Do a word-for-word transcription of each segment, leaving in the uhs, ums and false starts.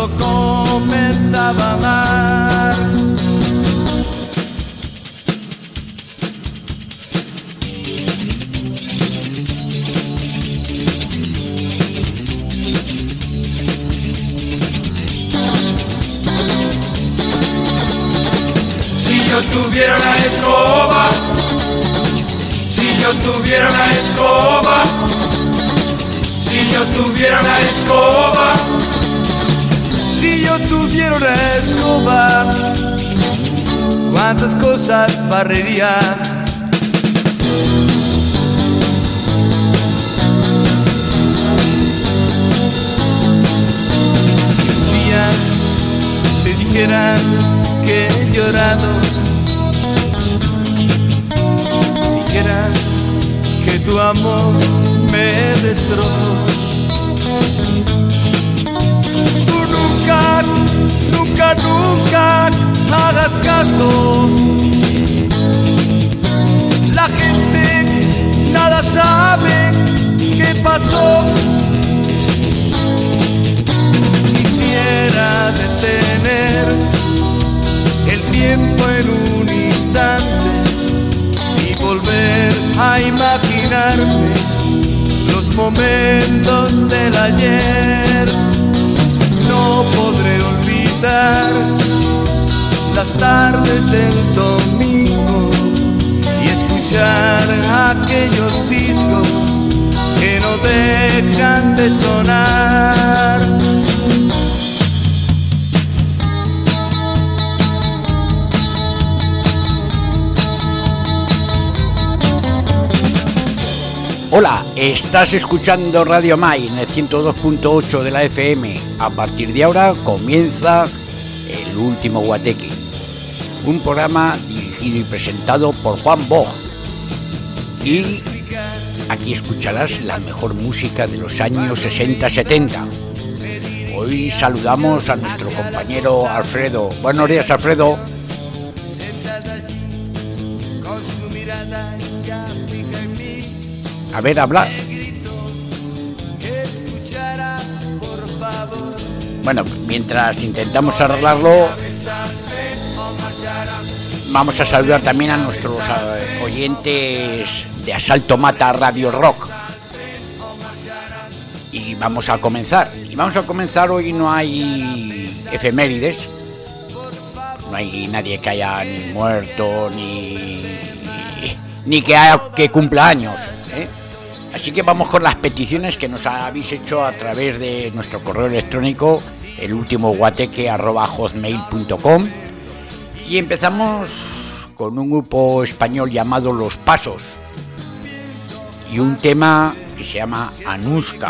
lo comenzaba a amar. Si yo tuviera una escoba, si yo tuviera una escoba, si yo tuviera una escoba, si yo tuviera una escoba, cuántas cosas barrería. Si un día te dijeran que he llorado, dijeran que tu amor me destrozó, tú nunca, nunca, nunca hagas caso. La gente nada sabe qué pasó. Quisiera detener el tiempo en un instante y volver a imaginarme los momentos del ayer. No podré olvidar las tardes del domingo y escuchar aquellos discos que no dejan de sonar. Hola, estás escuchando Radio Mai en el ciento dos punto ocho de la F M. A partir de ahora comienza El Último Guateque, un programa dirigido y presentado por Juan Bog. Y aquí escucharás la mejor música de los años sesenta setenta. Hoy saludamos a nuestro compañero Alfredo. Buenos días, Alfredo. A ver, habla. Bueno, mientras intentamos arreglarlo, vamos a saludar también a nuestros oyentes de Asalto Mata Radio Rock. Y vamos a comenzar. Y vamos a comenzar, hoy no hay efemérides. No hay nadie que haya ni muerto, ni, ni, ni que, haya, que cumpla años, ¿eh? Así que vamos con las peticiones que nos habéis hecho a través de nuestro correo electrónico, elultimoguateque arroba hotmail punto com. Y empezamos con un grupo español llamado Los Pasos y un tema que se llama Anuska.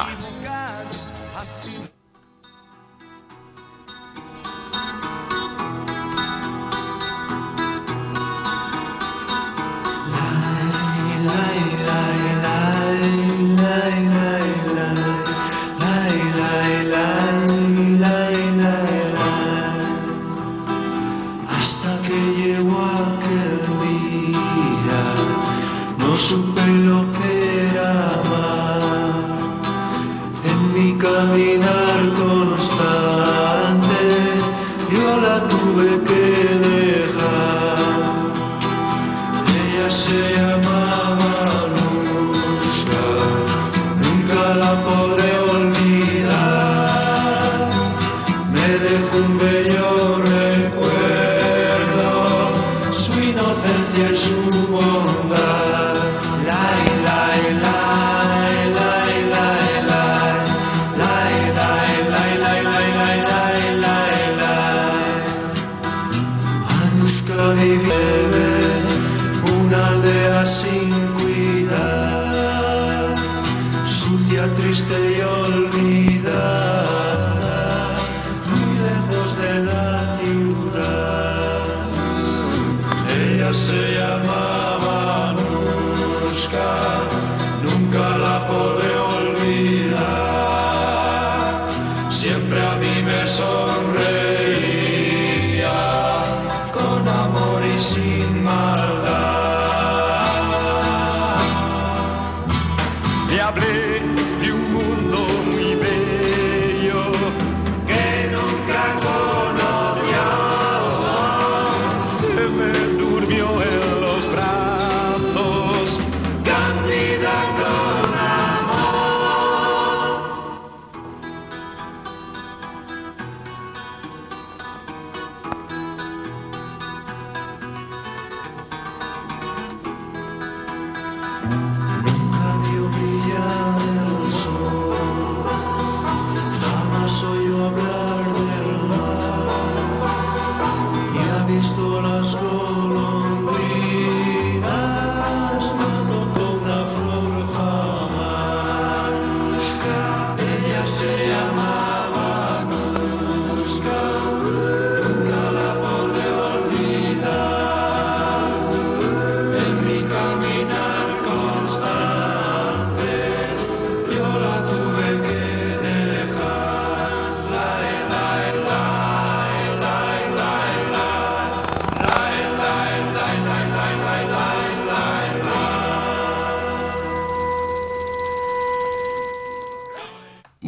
Caminar constante, yo la tuve que dejar. Ella se llamaba Anuska, nunca la podré olvidar. Me dejó un bello recuerdo, su inocencia y su bondad. La, la, la. Una aldea sin cuidar, sucia, triste y olvidada, muy lejos de la ciudad. Ella se llamaba Anuska, nunca la podré olvidar. Siempre a mí me sonreía, con amor y sin maldad. Le hablé de un mundo muy bello que nunca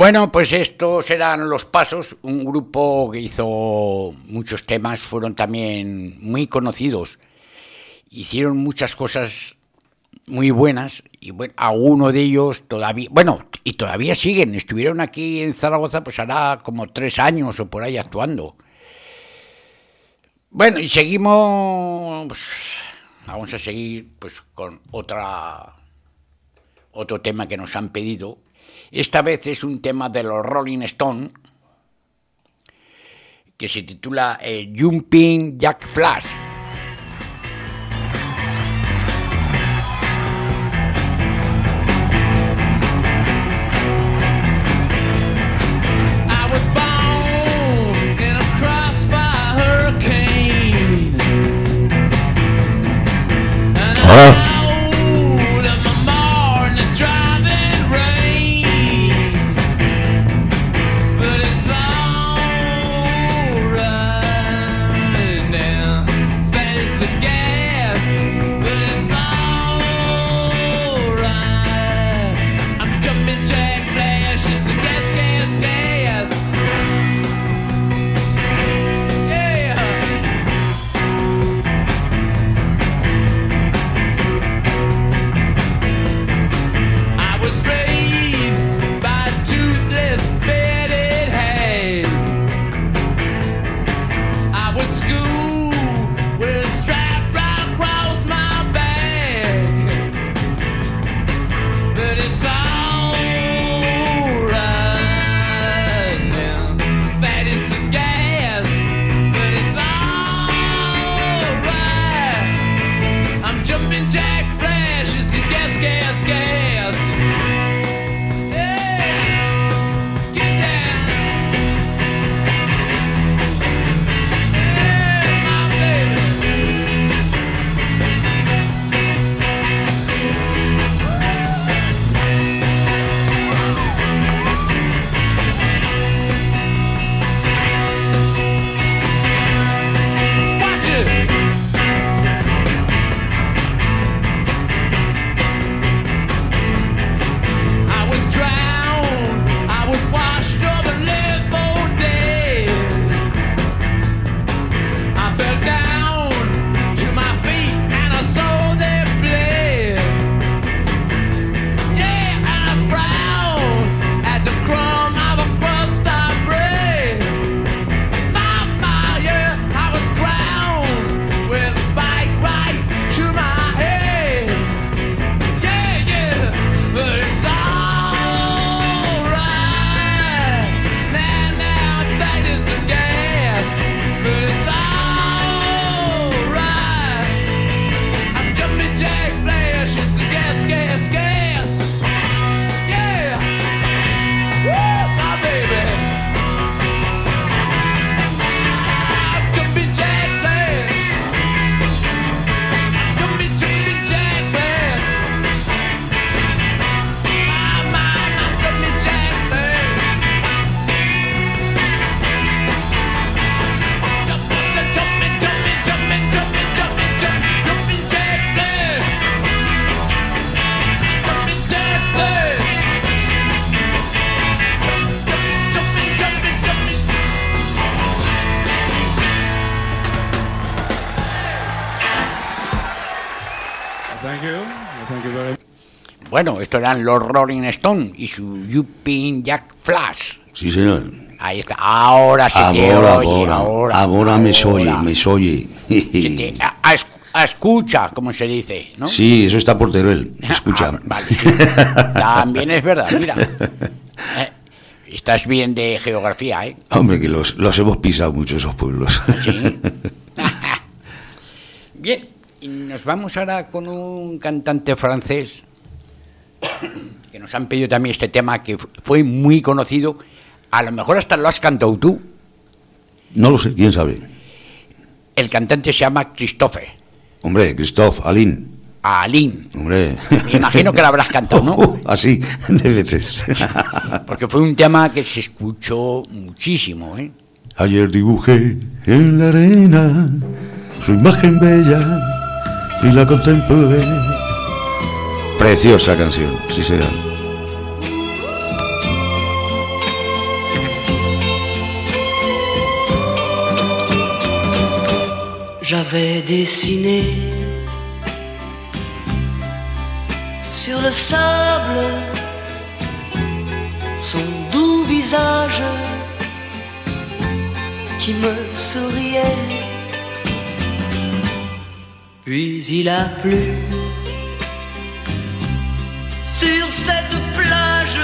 Bueno, pues estos eran Los Pasos, un grupo que hizo muchos temas, fueron también muy conocidos, hicieron muchas cosas muy buenas y bueno, algunos de ellos todavía, bueno, y todavía siguen, estuvieron aquí en Zaragoza pues hará como tres años o por ahí actuando. Bueno, y seguimos, pues, vamos a seguir pues con otra otro tema que nos han pedido. Esta vez es un tema de los Rolling Stones que se titula eh, Jumping Jack Flash. Hola. Bueno, estos eran los Rolling Stones y su Jumping Jack Flash. Sí, señor. Ahí está. Ahora se te Ahora, oye. ahora, Ahora, ahora me oye, me oye. Se te- a, a esc- a escucha, como se dice, ¿no? Sí, eso está por Teruel. Escucha. Ah, vale, sí. También es verdad, mira. Eh, estás bien de geografía, ¿eh? Hombre, que los, los hemos pisado mucho esos pueblos. Sí. Bien, y nos vamos ahora con un cantante francés que nos han pedido también este tema que fue muy conocido. A lo mejor hasta lo has cantado tú. No lo sé, quién sabe. El cantante se llama Christophe. Hombre, Christophe, Aline. Aline. Hombre. Me imagino que lo habrás cantado, ¿no? Uh, así, de veces. Porque fue un tema que se escuchó muchísimo, ¿eh? Ayer dibujé en la arena su imagen bella y la contemplé. Preciosa canción, sí señor. j'avais dessiné sur le sable son doux visage qui me souriait. Puis il a plu sur cette plage,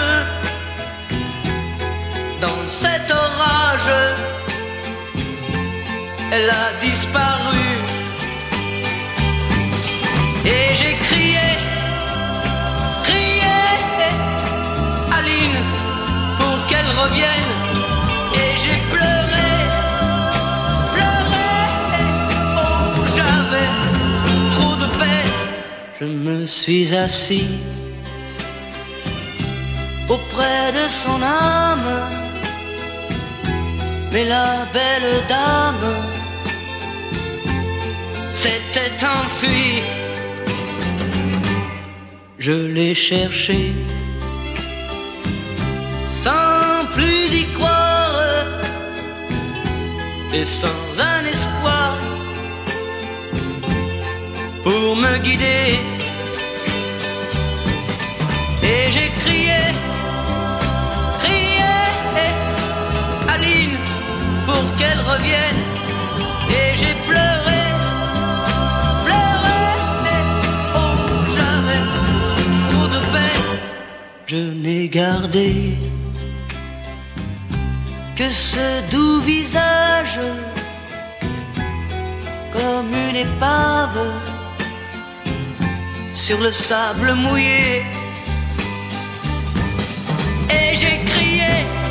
dans cet orage, elle a disparu. Et j'ai crié, crié, Aline, pour qu'elle revienne. Et j'ai pleuré, pleuré, oh j'avais trop de peine. Je me suis assis auprès de son âme, mais la belle dame s'était enfuie. Je l'ai cherchée sans plus y croire et sans un espoir pour me guider. Et j'ai crié, crié, Aline, pour qu'elle revienne. Et j'ai pleuré, pleuré, oh j'avais trop de peine. Je n'ai gardé que ce doux visage comme une épave sur le sable mouillé. Et j'ai crié,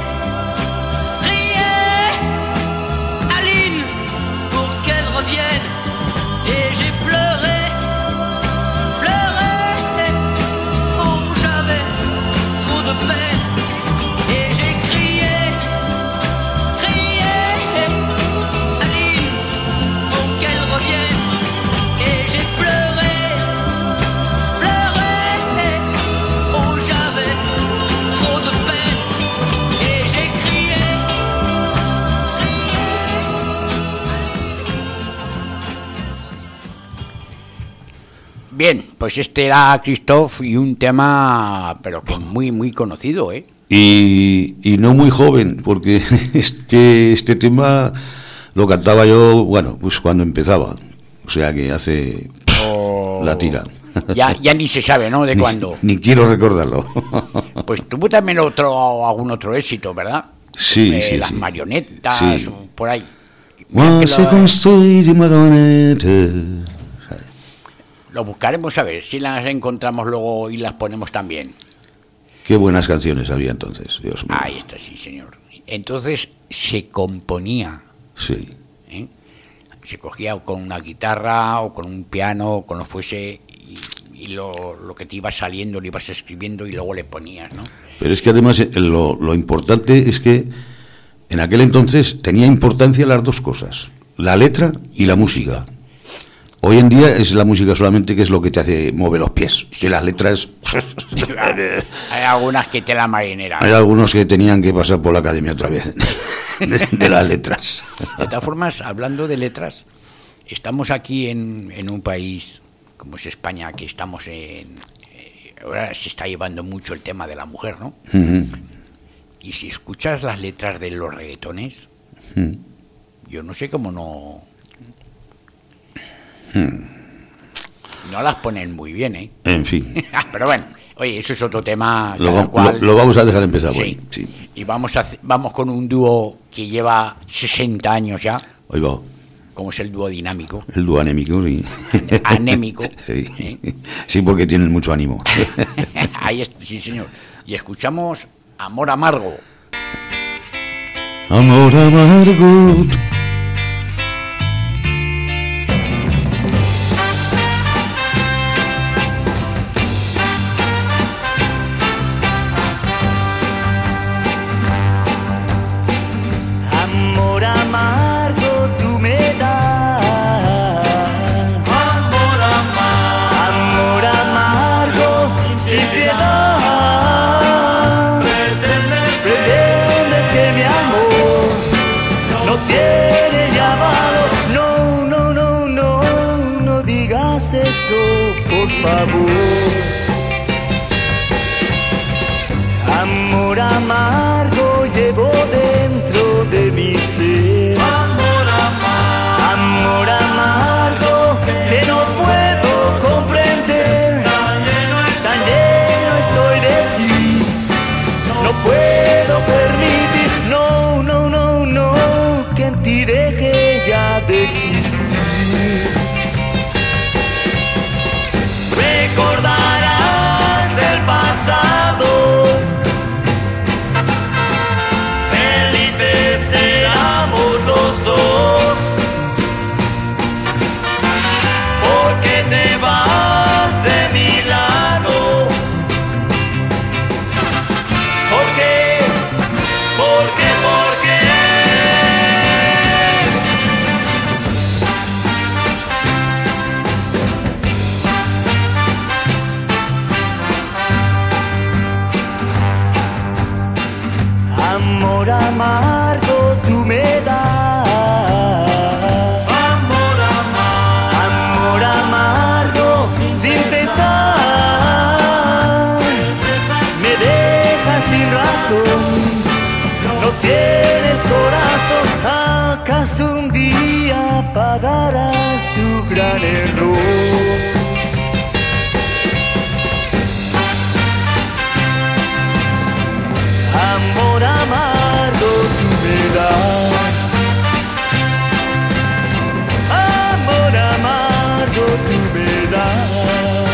crié, Aline, pour qu'elle revienne. Et j'ai pleuré, pleuré, oh j'avais trop de peine. Et j'ai crié, crié, Aline, pour qu'elle revienne. Et j'ai pleuré, pleuré, oh j'avais trop de peine. Et j'ai crié, crié. Bien, pues este era Christoph y un tema, pero que muy, muy conocido, ¿eh? Y, y no muy joven, porque este, este tema lo cantaba yo, bueno, pues cuando empezaba. O sea que hace Oh, la tira. Ya, ya ni se sabe, ¿no? De Ni- cuándo. Ni quiero recordarlo. Pues tuvo también otro, algún otro éxito, ¿verdad? Sí, Eh, sí, Las sí. marionetas, Sí. o por ahí. Mira Moi, que c'est lo, construit des marionnettes. lo buscaremos a ver si las encontramos luego y las ponemos también. Qué buenas canciones había entonces, Dios mío. Ahí está, sí, señor. Entonces se componía, Sí. ¿eh? Se cogía con una guitarra o con un piano, o con lo fuese, y, y lo, lo que te iba saliendo lo ibas escribiendo y luego le ponías, ¿no? Pero es que además eh, lo, lo importante es que en aquel entonces tenía importancia las dos cosas, la letra y la música. Hoy en día es la música solamente que es lo que te hace mover los pies, que las letras... Hay algunas que te la marinera. Hay algunos que tenían que pasar por la academia otra vez, de, de las letras. De todas formas, hablando de letras, estamos aquí en, en un país como es España, que estamos en... Eh, ahora se está llevando mucho el tema de la mujer, ¿no? Uh-huh. Y si escuchas las letras de los reggaetones, Uh-huh. yo no sé cómo no... Uh-huh. No las ponen muy bien, ¿eh? En fin. Pero bueno, oye, eso es otro tema. Lo, cada va- cual... lo, lo vamos a dejar empezar. Sí. Bueno, sí. Y vamos, a, hacer- vamos con un dúo que lleva sesenta años ya, Hoy va. como es el dúo dinámico, El dúo anémico. Sí. anémico. Sí. ¿eh? Sí, porque tienen mucho ánimo. Ahí es, sí, señor. Y escuchamos Amor Amargo. Amor amargo. Amor amargo tú me das. Amor amargo, Amor amargo sin piedad. pretendes Pretendes que mi amor no tiene beso, por favor. Amor amargo llevo dentro de mi ser. Amor amargo, Amor amargo que no puedo comprender. Tan lleno estoy de ti, no puedo permitir, no, no, no, no, que en ti deje ya de existir. Recordarás el pasado, felices éramos los dos, porque te vas de mi lado. ¿Por qué? ¿Por qué? ¿Por qué? Amor amargo tú me das. amor amargo, Amor amargo sin pesar. Me dejas sin razón, no tienes corazón. ¿Acaso un día pagarás tu gran error? Amor amargo tú me das. Amor amargo tú me das.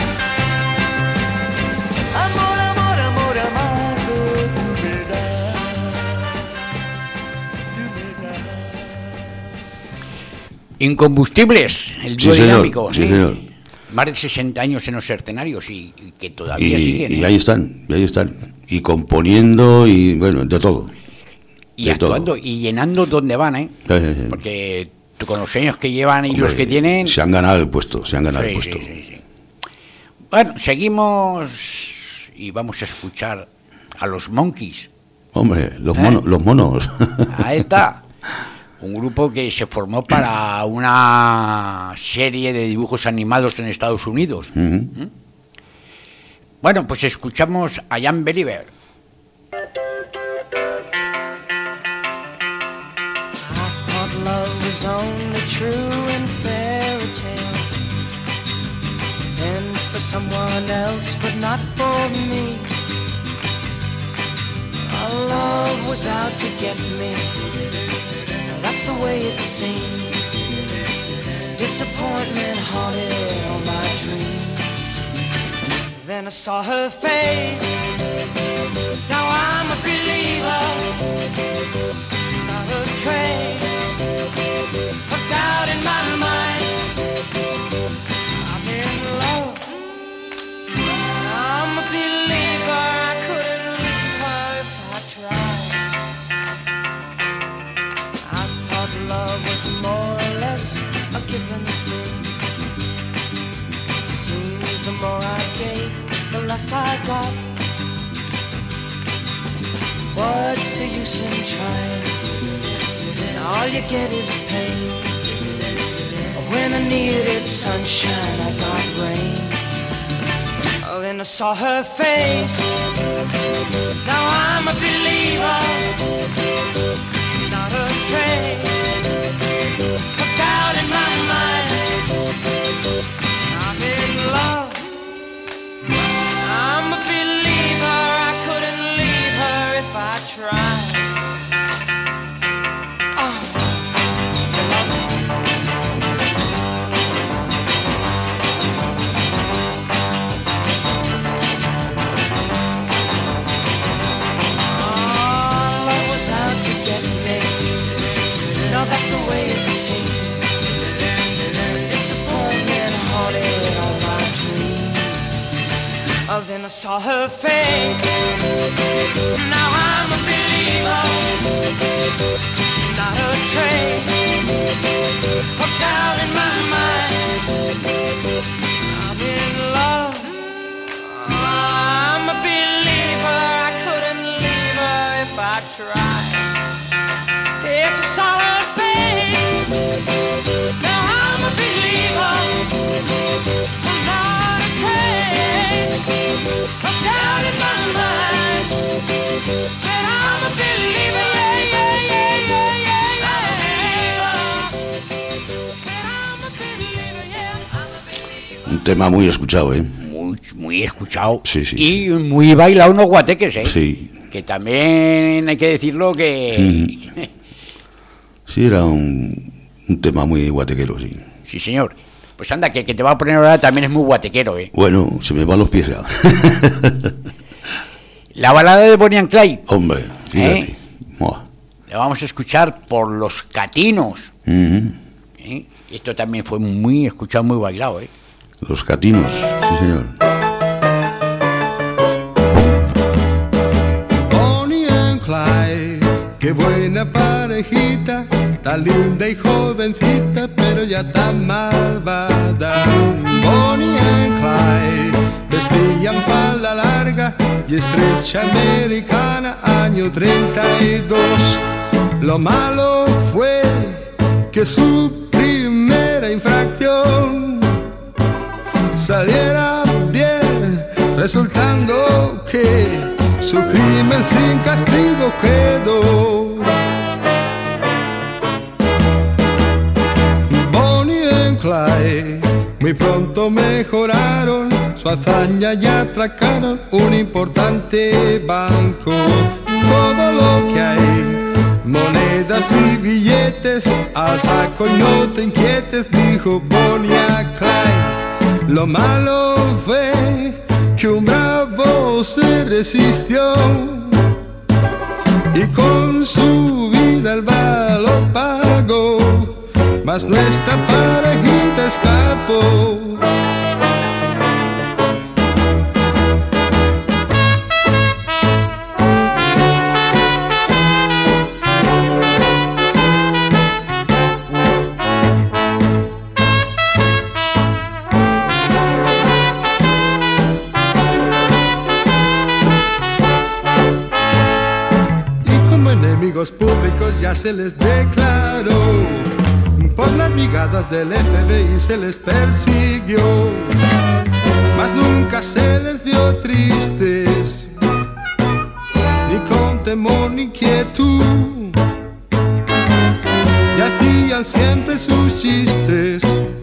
Amor, amor, amor amargo tú me das. Tú me das. Incombustibles, el Sí, dúo señor, dinámico. sí, ¿eh? señor. Más de sesenta años en los escenarios y, y que todavía Y, siguen. y ¿eh? ahí están, y ahí están. Y componiendo y, bueno, de todo. Y de actuando todo. y llenando donde van, ¿eh? Sí, sí, sí. Porque tú con los años que llevan y Hombre, los que tienen... Se han ganado el puesto, se han ganado Sí, el puesto. sí, sí, sí. Bueno, seguimos y vamos a escuchar a los Monkeys. Hombre, los, ¿Eh? monos, los monos. Ahí está. Un grupo que se formó para una serie de dibujos animados en Estados Unidos. Ujú. Bueno, pues escuchamos a Jan Believer. I thought love was only true in fairy tales, and for someone else, but not for me. Our love was out to get me. That's the way it seemed. Disappointment haunted all my dreams. Then I saw her face. Now I'm a believer. Not a trace of doubt in my mind. I'm in love. I'm a believer. I couldn't leave her if I tried. I thought love was more or less a given thing. Seems the more I gave, the less I got. What's the use in trying? All you get is pain. When I needed sunshine, I got rain. Oh, then I saw her face. Now I'm a believer. Not a trace of doubt in my mind. I'm in love. I'm a believer. I couldn't leave her if I tried. Oh, you love it? Oh, love was out to get me. No, that's the way it seemed. Disappointment haunted all my dreams. Oh, then I saw her face. Now I'm a believer. Not a trace of doubt in my mind. I'm in love. I'm a believer. I couldn't leave her if I tried. Yes, I saw her face. Now I'm a believer. tema muy escuchado, ¿eh? Muy, muy escuchado. Sí, sí, y muy bailado unos guateques, ¿eh? Sí. Que también hay que decirlo que... Mm. Sí, era un, un tema muy guatequero, sí. Sí, señor. Pues anda, que, que te va a poner ahora también es muy guatequero, ¿eh? Bueno, se me van los pies ya. La balada de Bonnie and Clyde. Hombre, fíjate. ¿Eh? Buah. La vamos a escuchar por Los Catinos. Ujú. ¿Eh? Esto también fue muy escuchado, muy bailado, ¿eh? Los Catinos, sí señor. Bonnie and Clyde, qué buena parejita, tan linda y jovencita, pero ya tan malvada. Bonnie and Clyde vestían falda larga y estrecha americana, año treinta y dos. Lo malo fue que su primera infracción saliera bien, resultando que su crimen sin castigo quedó. Bonnie and Clyde muy pronto mejoraron su hazaña y atracaron un importante banco. Todo lo que hay, monedas y billetes, al saco y no te inquietes, dijo Bonnie a Clyde. Lo malo fue que un bravo se resistió y con su vida el valor pagó, mas nuestra parejita escapó. Enemigos públicos ya se les declaró, por las brigadas del F B I se les persiguió, mas nunca se les vio tristes, ni con temor ni quietud, y hacían siempre sus chistes,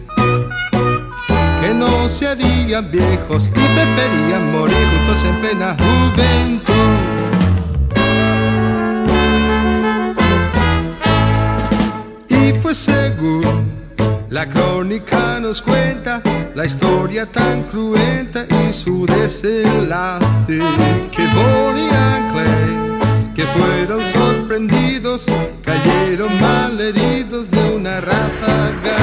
que no se harían viejos y preferían morir juntos en plena juventud. Según la crónica nos cuenta la historia tan cruenta y su desenlace, que Bonnie and Clyde, que fueron sorprendidos, cayeron malheridos de una ráfaga.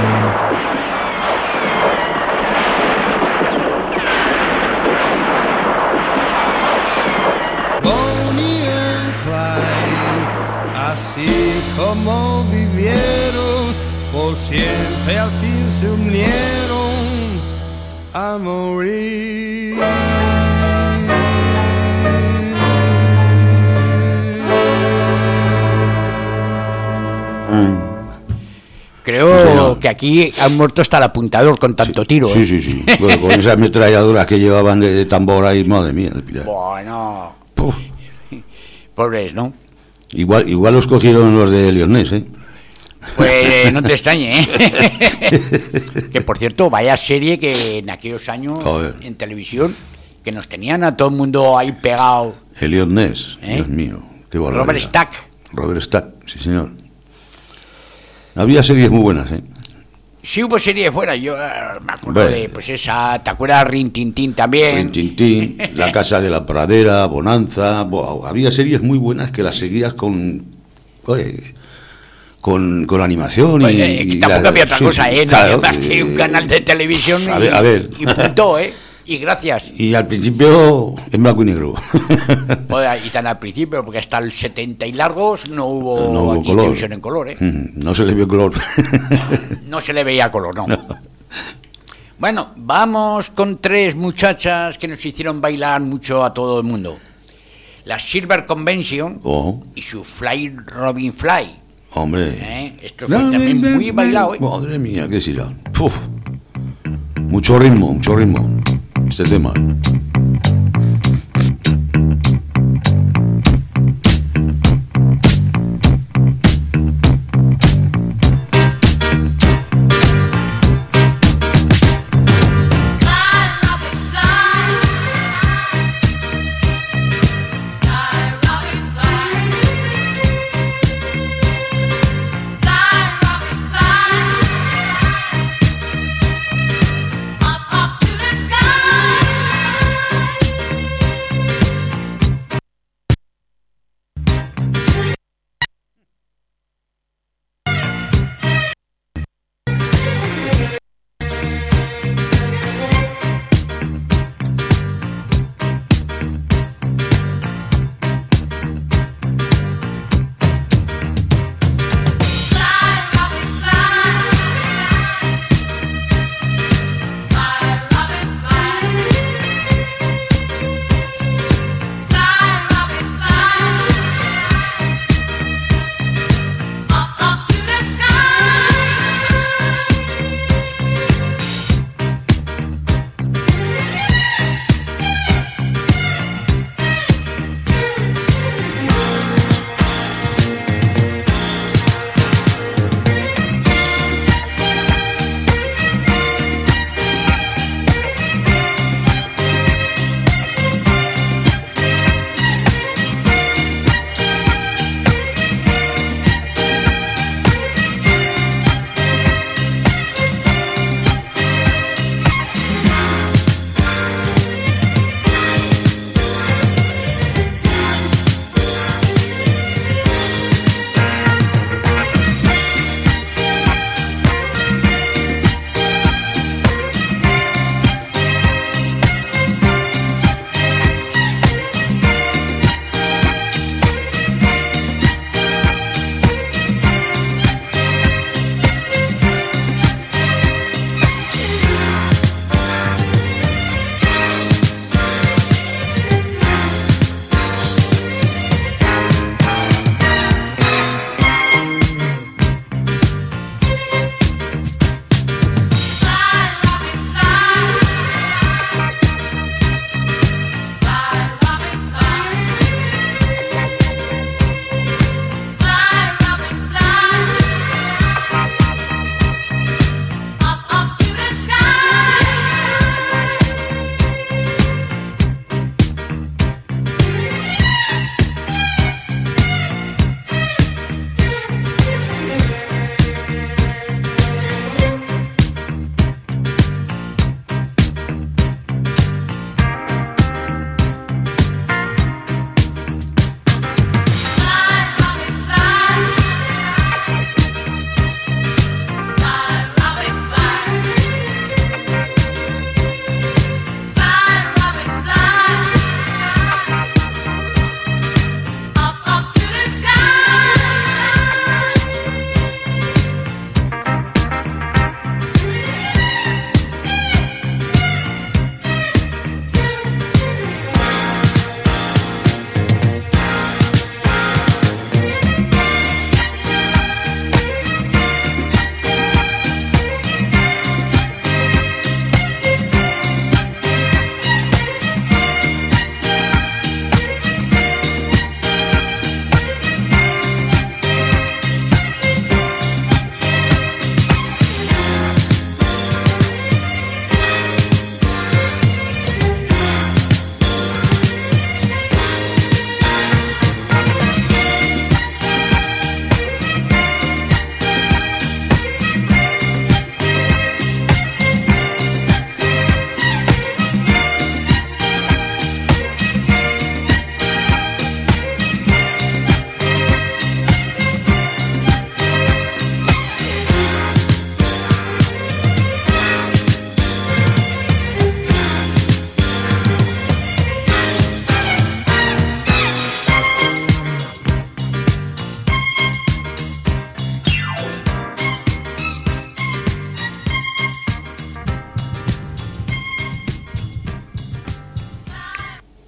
Bonnie and Clyde, así como vivieron, por siempre al fin se unieron a morir. Creo que aquí han muerto hasta el apuntador con tanto sí, tiro. Sí, ¿eh? sí, sí. Bueno, con esas ametralladoras que llevaban de, de tambor ahí, madre mía. De pilar. Bueno, Puf. pobres, ¿no? Igual, igual los cogieron los de Leonés, ¿eh? Pues no te extrañe, ¿eh? Que por cierto, vaya serie que en aquellos años Joder. En televisión, que nos tenían a todo el mundo ahí pegado. Elliot Ness, ¿Eh? Dios mío, qué barbaridad. Robert Stack. Robert Stack, sí señor. Había series muy buenas, ¿eh? Sí hubo serie fuera, yo eh, me acuerdo Bueno. de, pues esa, ¿te acuerdas? Rin Tin Tin también. Rin Tin Tin, La Casa de la Pradera, Bonanza. Buah, había series muy buenas que las seguías con... Oye, con, con animación y... Pues, eh, que y tampoco la- había otra sí, cosa, sí, ¿eh? No claro, había más que eh, un canal de televisión a y, ver, a ver. y punto, ¿eh? Y gracias. Y al principio en blanco y negro. Joder, y tan al principio, porque hasta el setenta y largos no hubo, No hubo aquí color. televisión en color, ¿eh? No se le vio color. No se le veía color, no. Bueno, vamos con tres muchachas que nos hicieron bailar mucho a todo el mundo. La Silver Convention Oh, y su Fly Robin Fly. hombre. ¿Eh? Esto fue también muy bailado, ¿eh? Madre mía, qué será. Uf. Mucho ritmo, mucho ritmo. Este tema.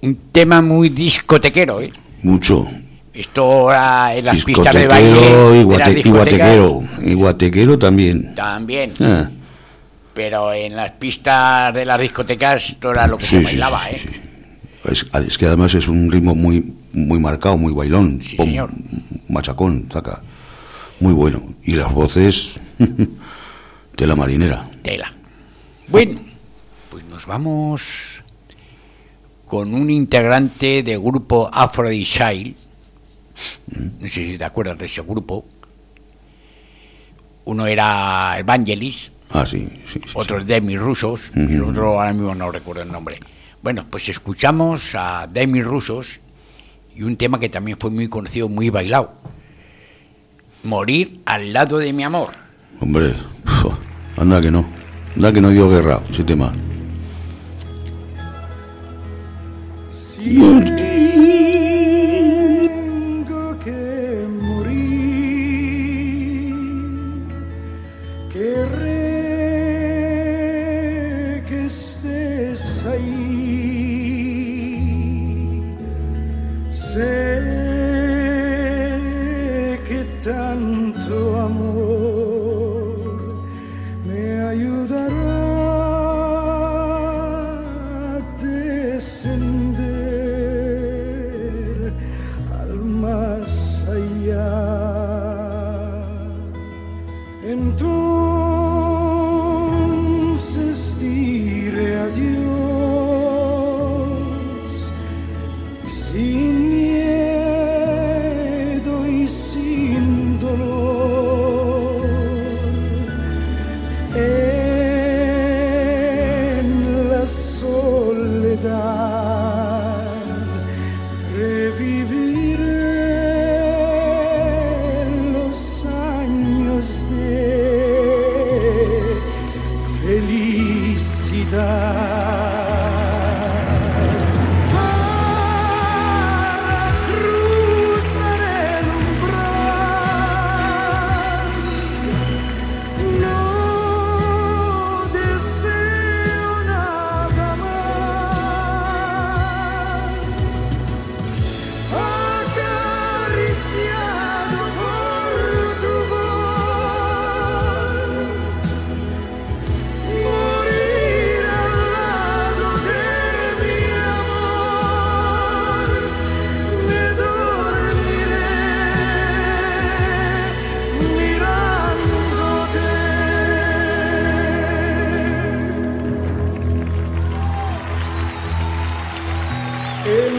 Un tema muy discotequero, ¿eh? Mucho. Esto era en las pistas de Discotequero baile. y, de las guate- y discotecas, guatequero. Y guatequero también. También. Ah, Pero en las pistas de las discotecas esto era lo que sí, se sí, bailaba, sí, ¿eh? sí, sí. Es, es que además es un ritmo muy muy marcado, muy bailón. Sí, pom, señor. Machacón, zaca. Muy bueno. Y las voces de la marinera. Tela. Bueno, pues nos vamos con un integrante del grupo Aphrodite. No sé si te acuerdas de ese grupo. Uno era Evangelis, Ah, sí, sí, sí, otro sí. es Demi Rusos, y el Ujú. otro ahora mismo no recuerdo el nombre. Bueno, pues escuchamos a Demi Rusos y un tema que también fue muy conocido, muy bailado. Morir al lado de mi amor. Hombre, uf, anda que no. Anda que no dio guerra ese tema. Tengo que morir, querré que estés ahí. Sé que tanto amor me ayudará a descender al más allá. Entonces diré adiós sin miedo y sin dolor. En la soledad reviviré los años de felicidad. Para cruzar el umbral, no deseo nada más. Acariciado por tu voz, morir al lado de mi amor. Me dormiré mirándote. El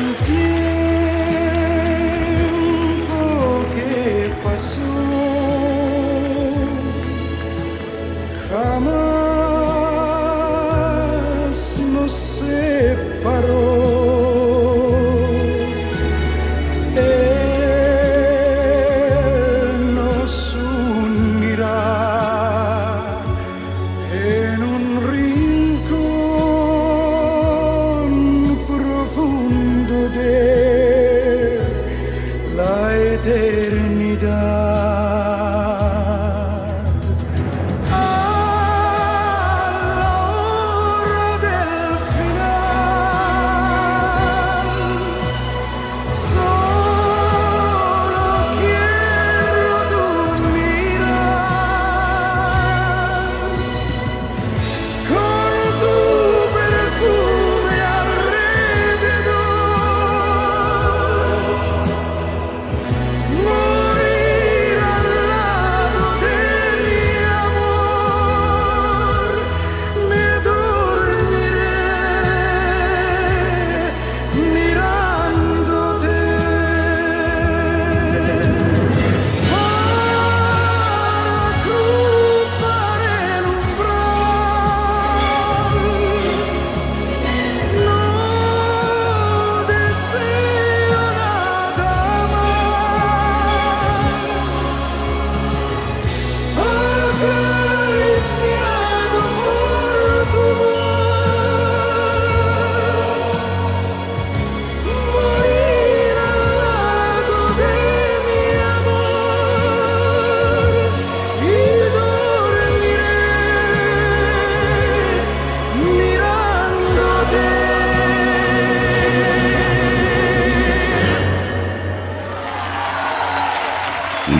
tiempo que pasó jamás nos separó. Él nos unirá en un rincón profundo de la eternidad. A la hora del final,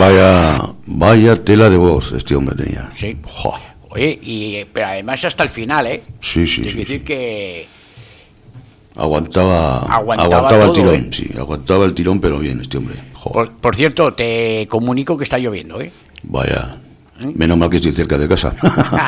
Vaya, vaya tela de voz este hombre tenía. Sí. Jo. Oye, y, pero además hasta el final, ¿eh? Sí, sí, Es sí, decir sí. que Aguantaba, Aguantaba aguantaba el todo, tirón, ¿eh? sí, aguantaba el tirón, pero bien este hombre. Jo. Por, por cierto, te comunico que está lloviendo, ¿eh? Vaya, menos mal que estoy cerca de casa.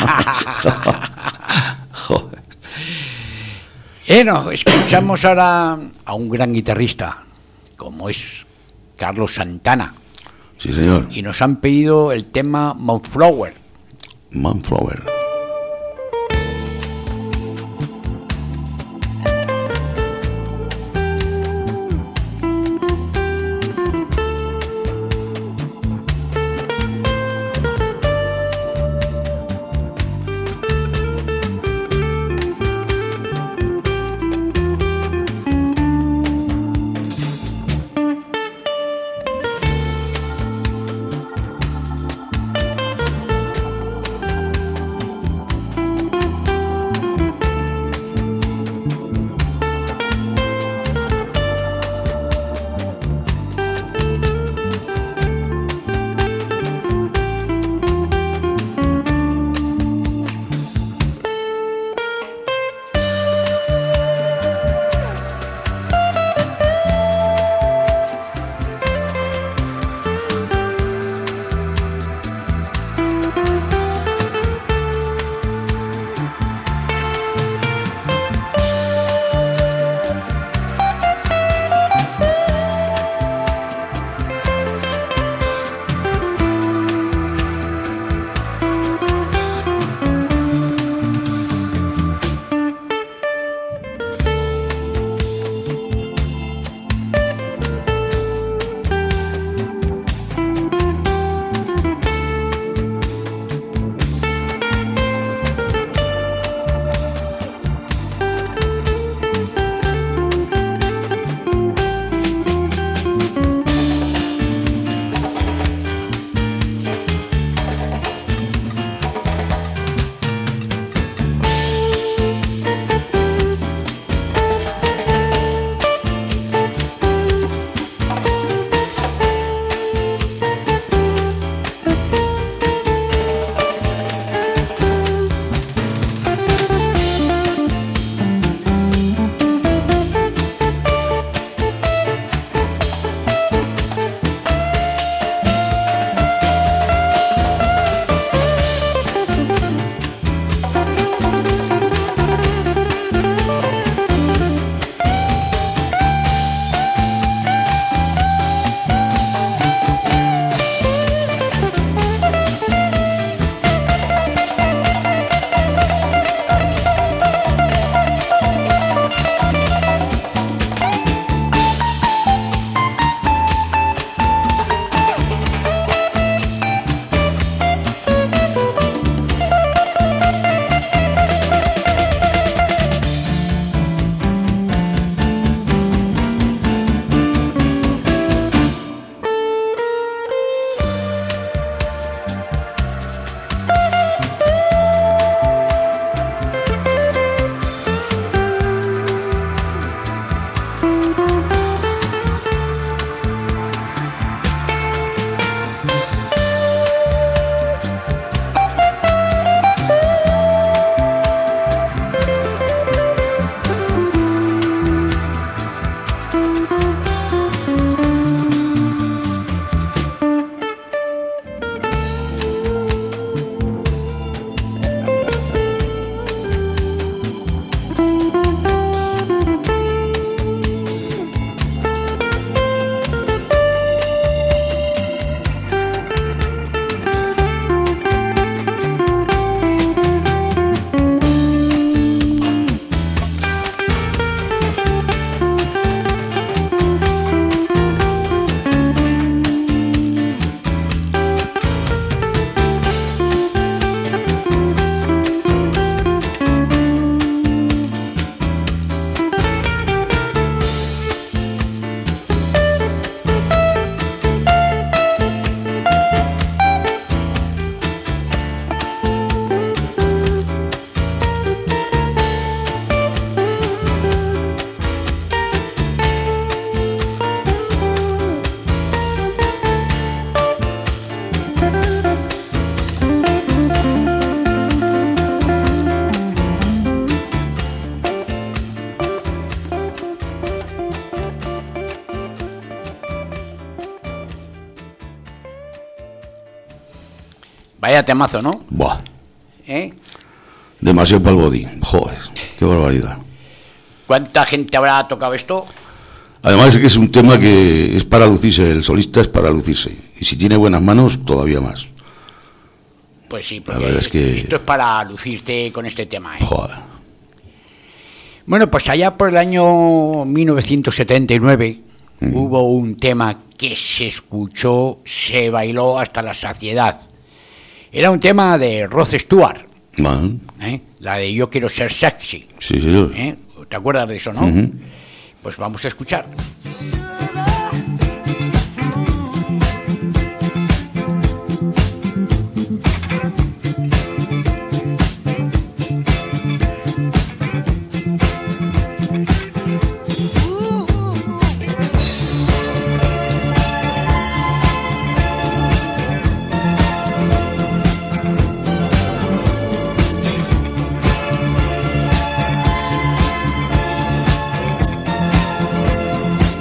Joder. Bueno, escuchamos ahora a un gran guitarrista, como es Carlos Santana, Sí, señor. y nos han pedido el tema Moonflower. Moonflower. Moonflower Vaya temazo, ¿no? Buah, ¿Eh? demasiado para el body. Joder, qué barbaridad. ¿Cuánta gente habrá tocado esto? Además es que es un tema que es para lucirse, el solista es para lucirse. Y si tiene buenas manos, todavía más. Pues sí, La porque verdad es que- esto es para lucirte con este tema, ¿eh? Joder. Bueno, pues allá por el año mil novecientos setenta y nueve Mm. hubo un tema que se escuchó, se bailó hasta la saciedad. Era un tema de Rod Stewart, Bueno, ¿eh? La de Yo quiero ser sexy, sí, señor. ¿eh? ¿Te acuerdas de eso, no? Ujú. Pues vamos a escuchar. Yo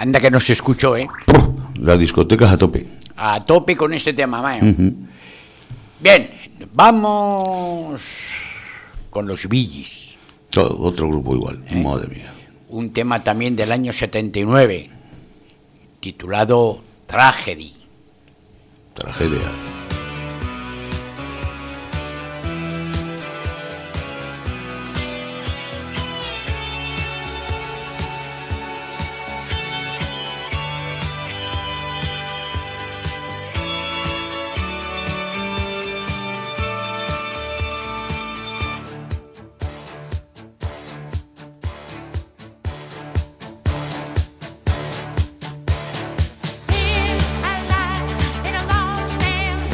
Anda que no se escuchó, ¿eh? Las discotecas a tope. A tope con este tema, Mayo. Ujú. Bien, vamos con los Bee Gees. Todo, otro grupo igual, ¿Eh? madre mía. Un tema también del año setenta y nueve, titulado Tragedy. Tragedia. In a lost and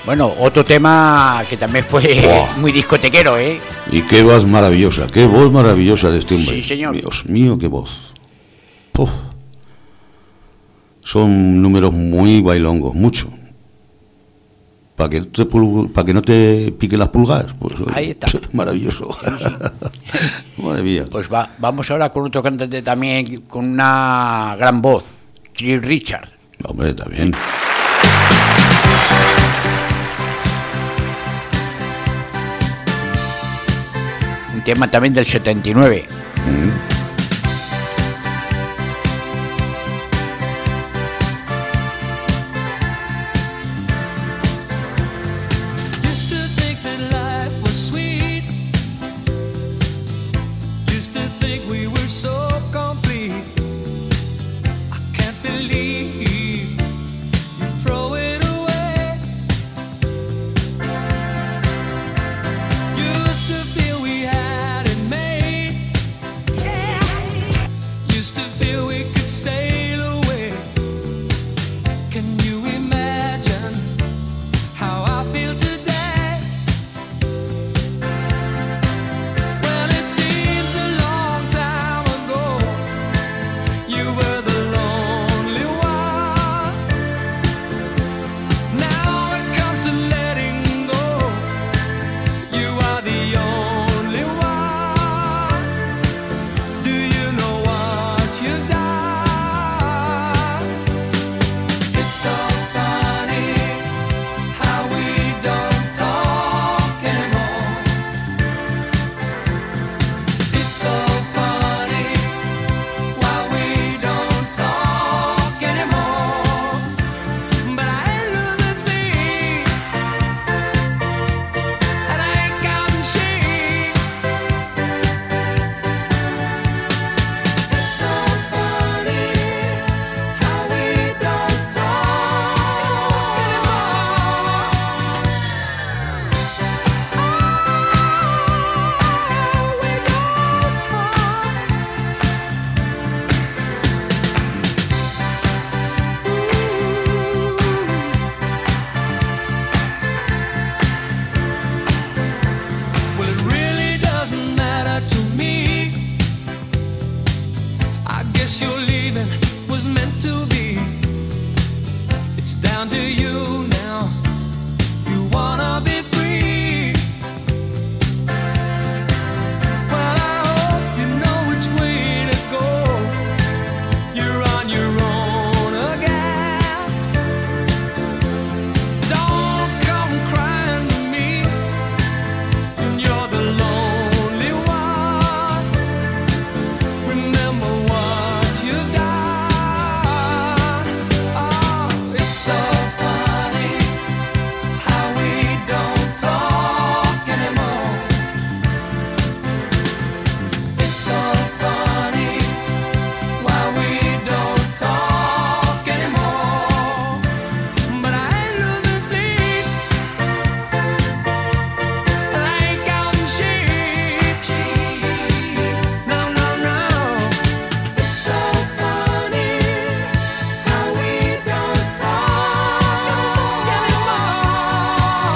Bueno, otro tema que también fue Buah. muy discotequero, ¿eh? Y qué voz maravillosa, qué voz maravillosa de este hombre. Sí, señor. Dios mío, qué voz. Puf. Son números muy bailongos, mucho. Para que, te pul- pa' que no te piquen las pulgadas. Pues, Ahí está. Maravilloso. Madre mía. Pues va, vamos ahora con otro cantante también con una gran voz, Cliff Richard. Hombre, está bien. Un tema también del setenta y nueve. Mm. Used to think that life was sweet. Used to think we were so complete. I can't believe you throw it away. Used to feel we had it made. Used to feel we could sail away. Can you imagine how I feel today? Well, it seems a long time ago you were the lonely one. Now it comes to letting go, you are the only one. Do you know what you've done? It's so funny how we don't talk anymore. It's so funny why we don't talk anymore. But I ain't losing sleep, and I ain't counting sheep. It's so funny how we don't talk anymore. We don't talk. Well, it really doesn't matter to me. I guess your leaving was meant to be. It's down to you now. You wanna be free. Well, I hope you know which way to go. You're on your own again. Don't come crying to me when you're the lonely one. Remember what you've done. Oh, it's so funny how we don't talk anymore. It's so funny why we don't talk anymore. But I ain't losing sleep, and I ain't counting sheep. No, no, no. It's so funny how we don't talk anymore.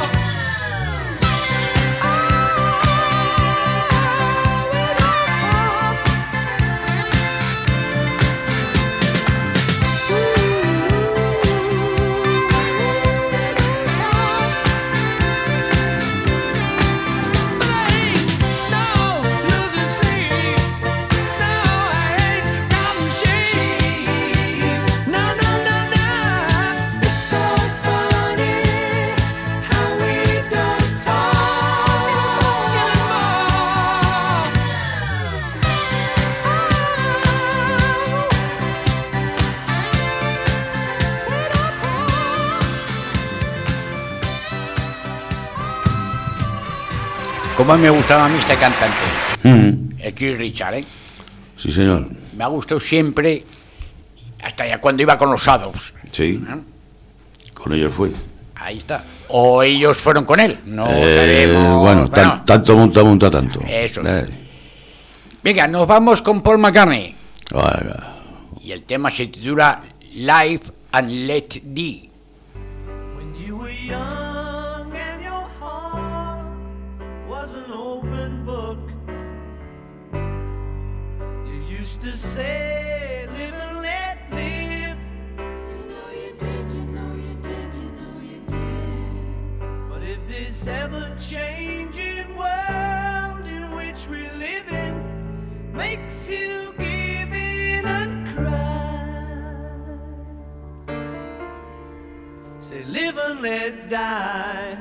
But I ain't no losing sleep. No, I ain't counting sheep. No, no, no, no. It's so funny how we don't talk anymore. ¿Cómo me gustaba a mí este cantante? Mm. El Cliff Richard, ¿eh? Sí, señor. Me ha gustado siempre, hasta ya cuando iba con los Shadows. Sí. ¿Eh? Con ellos fue. Ahí está. O ellos fueron con él, no Eh, sabemos. bueno, tan- tanto monta, monta tanto. Eso es. Eh. Venga, nos vamos con Paul McCartney. Venga. Y el tema se titula Live and Let Thee. When you were young, to say, live and let live. You know you did, you know you did, you know you did. But if this ever-changing world in which we live in makes you give in and cry, say live and let die.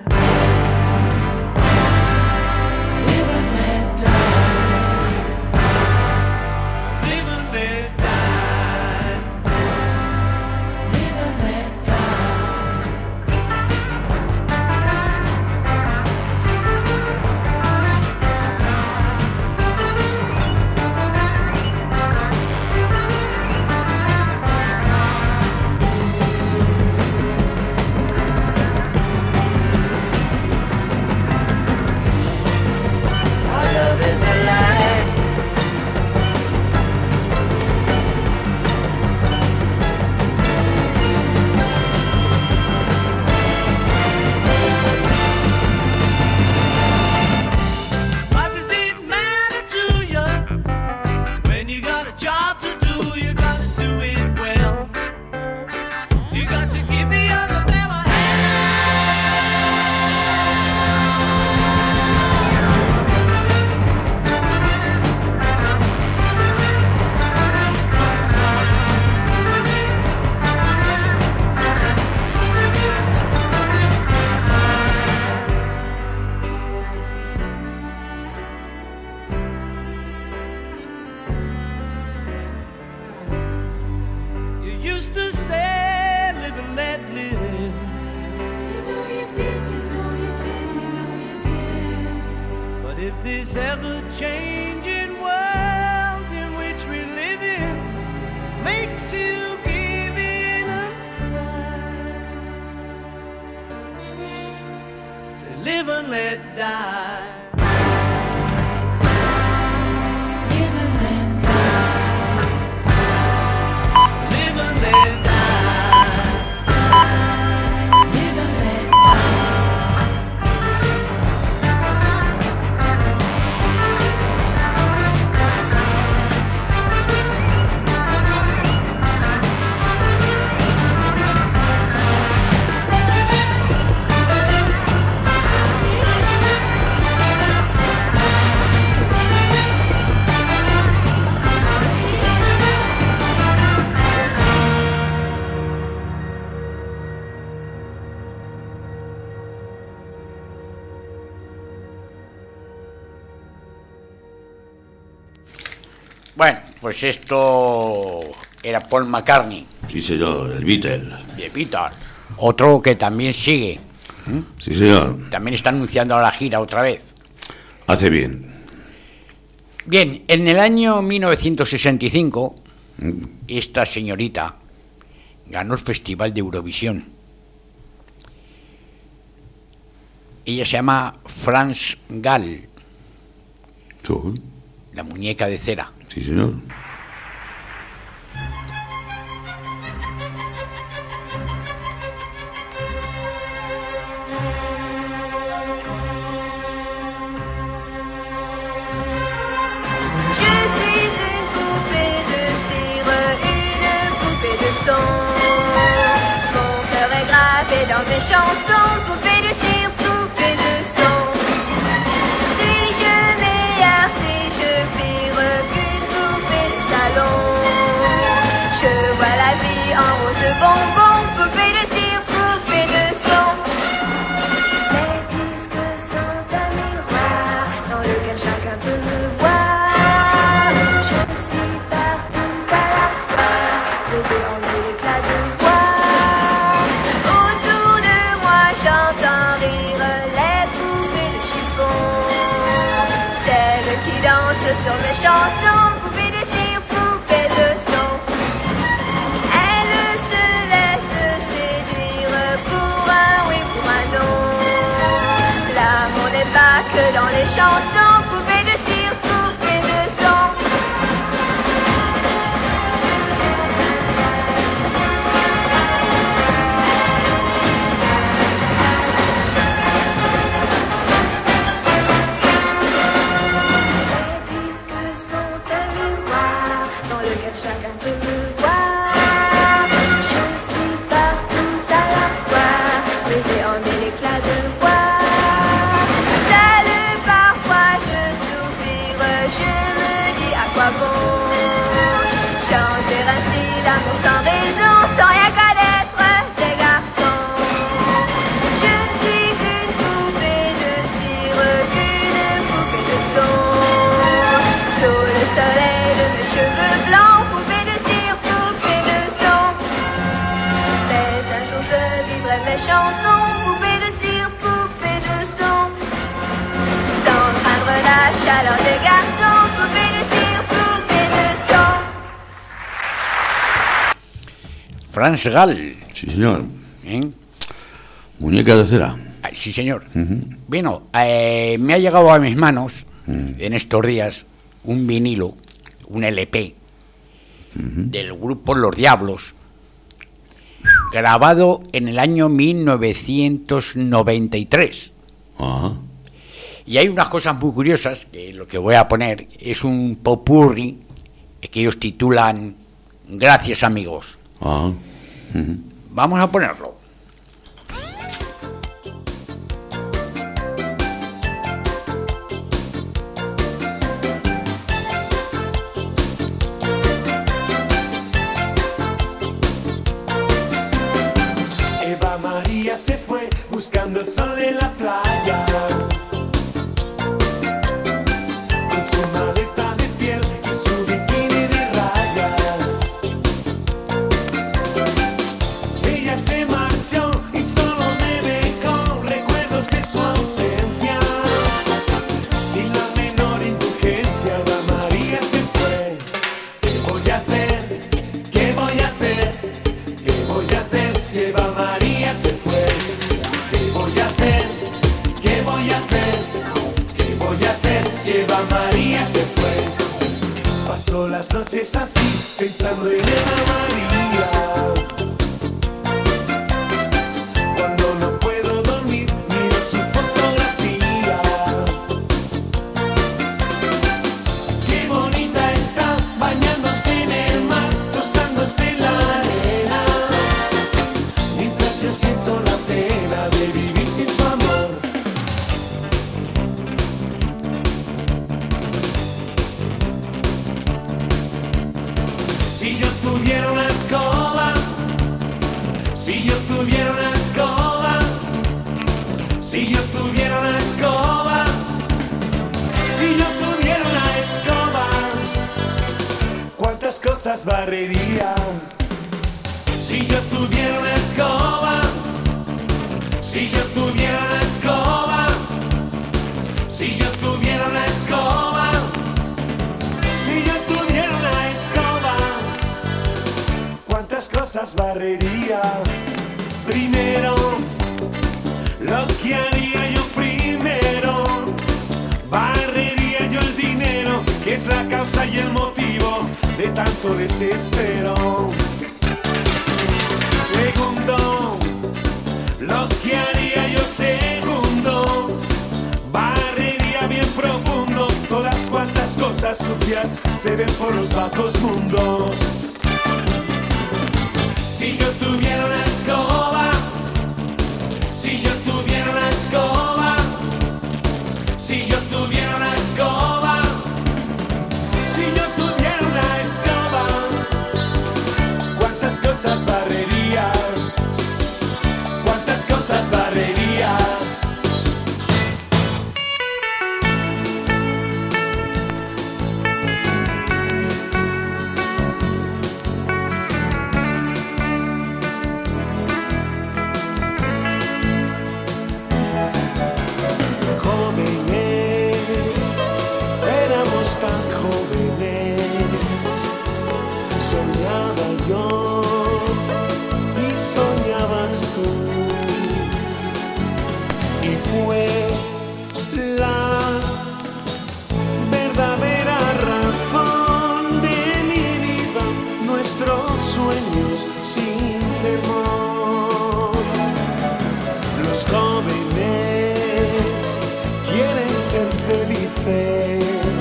Live and let die. Live and let die. Live and let die. Our love is a lie. What does it matter to you when you got a job to do? You gotta do it well. You got to give the other fella You used to say, live and let live. You know you did, you know you did, you know you did. But if this ever-changing world in which we live in makes you give in and cry, say live and let die. Live and let die. Live and let die. Live and let die. Bueno, pues esto era Paul McCartney, Sí, señor, el Beatle. de Peter. Otro que también sigue, Sí, señor. también está anunciando la gira otra vez. Hace bien. Bien, en el año mil novecientos sesenta y cinco, esta señorita ganó el Festival de Eurovisión. Ella se llama France Gall, Sí, la muñeca de cera. sí, señor. Je suis une poupée de cire, une poupée de son. Mon cœur est gravé dans mes chansons, poupée de cire, poupée de son. Suis-je meilleure, suis-je pire qu'une poupée de salon? Je vois la vie en rose bonbon, poupée de cire, poupée de son. Les disques sont un miroir dans lequel chacun peut me voir. Je suis partout à la fois, posé en l'éclat de voix. Autour de moi j'entends rire les poupées de chiffon, celles qui dansent sur mes chansons, poupées de cire, poupées de son. Elles se laissent séduire pour un oui, pour un non. L'amour n'est pas que dans les chansons, poupées de cire, poupées de son. Les disques sont un miroir dans mes chansons, poupée de cire, poupée de son. Sans craindre la chaleur des garçons, poupée de cire, poupée de son. Franz Gall. Sí, señor. ¿Eh? Muñeca de cera. Ah, sí, señor. Ujú. Bueno, eh, me ha llegado a mis manos Mm. en estos días un vinilo, un L P del grupo Los Diablos, grabado en el año mil novecientos noventa y tres. Ajá. Y hay unas cosas muy curiosas, que lo que voy a poner es un popurrí que ellos titulan Gracias, amigos. Ajá. Ujú. Vamos a ponerlo. Eva María se fue buscando el sol en la playa, con su maleta de piel y su bikini de rayas. Ella se marchó y solo me dejó recuerdos de su ausencia. Sin la menor indulgencia, Eva María se fue. ¿Qué voy a hacer? ¿Qué voy a hacer? ¿Qué voy a hacer si Eva María se fue? ¿Qué voy a hacer? ¿Qué voy a hacer? ¿Qué voy a hacer si Eva María se fue? Paso las noches así, pensando en Eva María. Cuando no puedo dormir, miro su fotografía. Qué bonita está, bañándose en el mar, tostándose en la arena. Mientras yo siento la pena de vivir sin su amor. Si yo tuviera una escoba, si yo tuviera una escoba, si yo tuviera una escoba, si yo tuviera una escoba, ¿cuántas cosas barrería? Si yo tuviera una escoba, si yo tuviera una escoba, si yo tuviera una escoba, si yo tuviera una escoba, ¿cuántas cosas barrería? Primero, lo que haría yo primero, barrería yo el dinero, que es la causa y el motivo de tanto desespero. Segundo, lo que haría yo segundo, barrería bien profundo todas cuantas cosas sucias se ven por los bajos mundos. Si yo tuviera una escoba, si yo tuviera una escoba, si yo tuviera una escoba, si yo tuviera una escoba, ¿cuántas cosas barrería? ¿Cuántas cosas barrería? Jóvenes, éramos tan jóvenes, soñaba yo y soñabas tú, y fue la verdadera razón de mi vida, nuestros sueños sin temor. Los jóvenes quieren ser felices,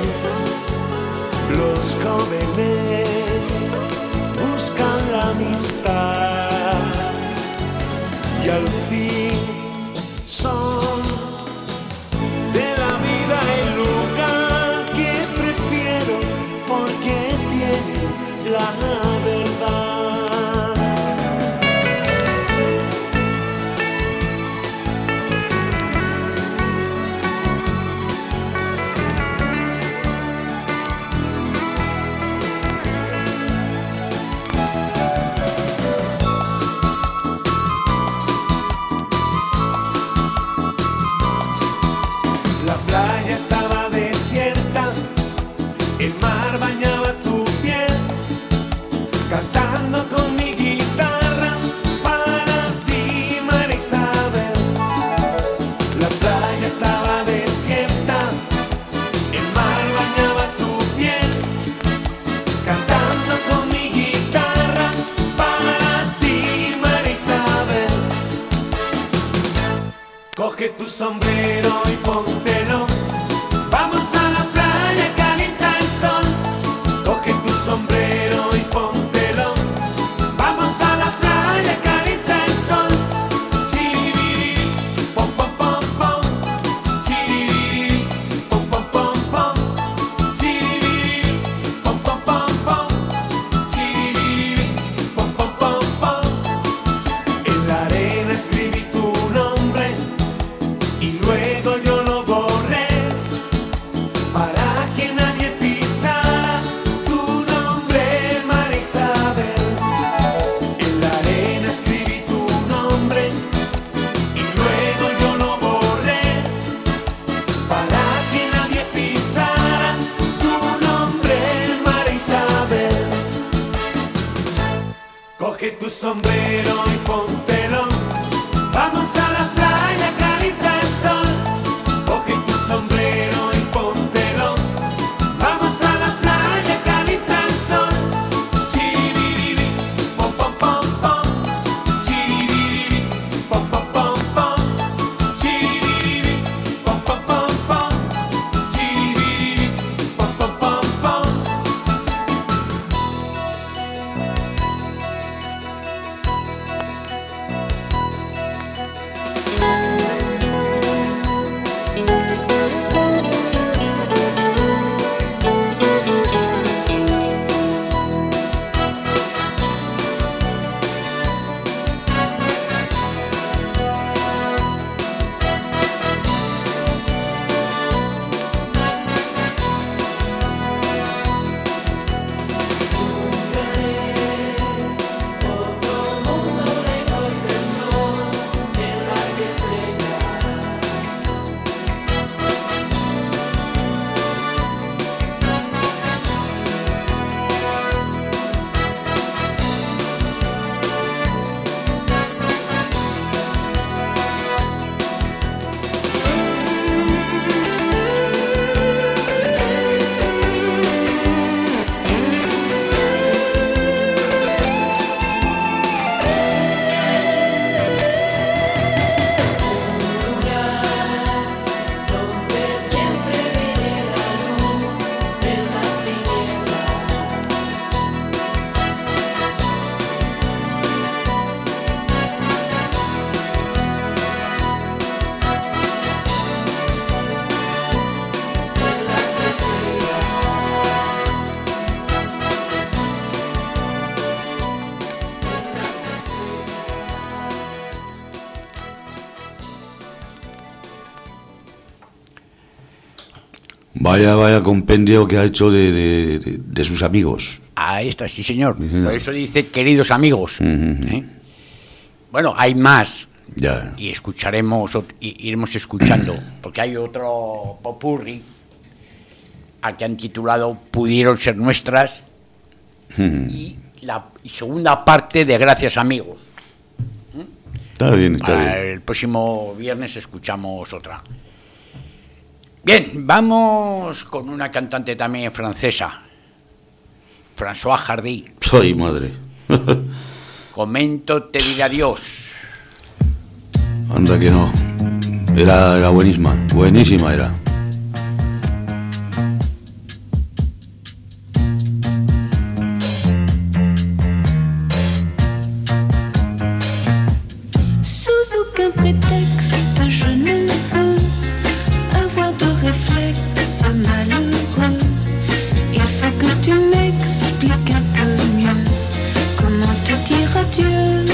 los jóvenes buscan la amistad y al fin son de la vida el lugar que prefiero porque tienen la verdad. Coge tu sombrero y póntelo. Vamos a la playa, calienta el sol. Coge tu sombrero y póntelo. Vamos a la playa, calienta el sol. Chiribiri, pom pom pom pom. Chiribiri, pom pom pom pom. Chiribiri, pom pom pom pom. Chiribiri, pom pom pom pom. En la arena escribí tu nombre y luego yo lo borré para que nadie pisara tu nombre, María Isabel. En la arena escribí tu nombre y luego yo lo borré para que nadie pisara tu nombre, María Isabel. Coge tu sombrero y póntelo. Vamos a la playa, calienta el sol. Coge tu sombrero y póntelo. Vamos a la playa, calienta el sol. Chiribiri, pom pom pom pom. Chiribiri, pom pom pom pom. Chiribiri, pom pom pom pom. Chiribiri, pom pom pom pom. Vaya, vaya compendio que ha hecho de, de, de, de sus amigos. Ahí está, sí señor. Sí, señor. Por eso dice queridos amigos. Ujú. ¿Eh? Bueno, hay más. Ya. Y escucharemos, ot- y iremos escuchando, porque hay otro popurrí al que han titulado Pudieron ser nuestras, Ujú. y la y segunda parte de Gracias amigos. Está bien, está Para bien. el próximo viernes escuchamos otra. Bien, vamos con una cantante también francesa, François Hardy. Soy madre. Comento, te diré adiós. Anda que no. Era, era buenísima. Buenísima era. Sous aucun prétexte, je ne veux avoir de réflexe malheureux. Il faut que tu m'expliques un peu mieux comment te dire adieu.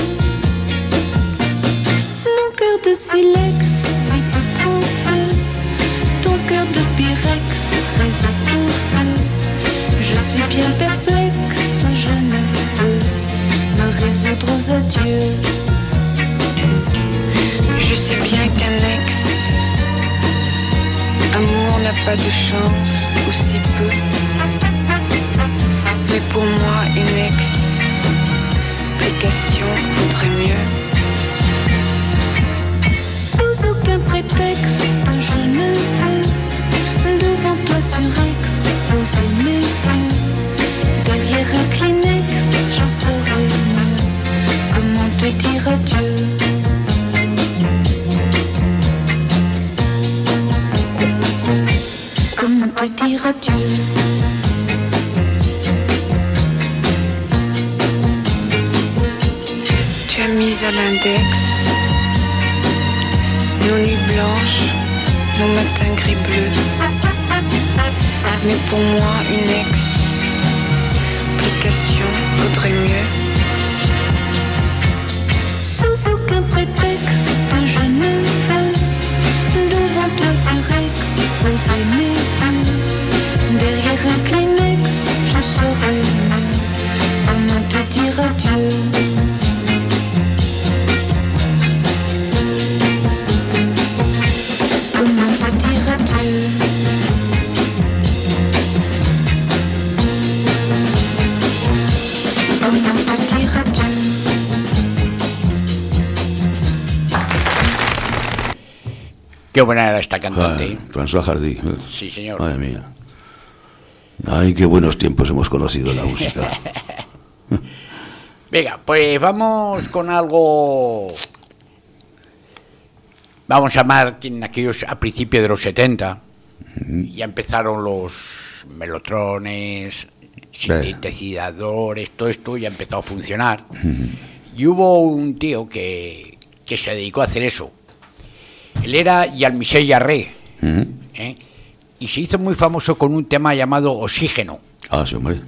Mon cœur de silex vite prend feu. Ton cœur de pyrex résiste au feu. Je suis bien perplexe, je ne peux me résoudre aux adieux. Je sais bien qu'un ex amour n'a pas de chance, ou si peu. Mais pour moi, une explication vaudrait mieux. Sous aucun prétexte, je ne veux devant toi surexposer mes yeux. Derrière un Kleenex, j'en saurais mieux comment te dire adieu. te dire adieu. Tu as mis à l'index nos nuits blanches, nos matins gris bleus. Mais pour moi, une explication vaudrait mieux. Sous aucun prétexte, je ne veux devant toi surexposer mes yeux. Derrière un Kleenex, je saurais mieux comment te dire adieu. Comment te dire adieu. Comment te dire adieu. Qué buena era esta cantante. Ah, François Hardy. Sí, señor. Madre mía. Ay, qué buenos tiempos hemos conocido en la música. Venga, pues vamos con algo. Vamos a llamar que en aquellos a principios de los setenta ya empezaron los melotrones, sintetizadores, todo esto ya empezó a funcionar. Y hubo un tío que, que se dedicó a hacer eso. Él era Jean-Michel Jarre, ¿eh? Y se hizo muy famoso con un tema llamado Oxígeno. Ah, sí, hombre.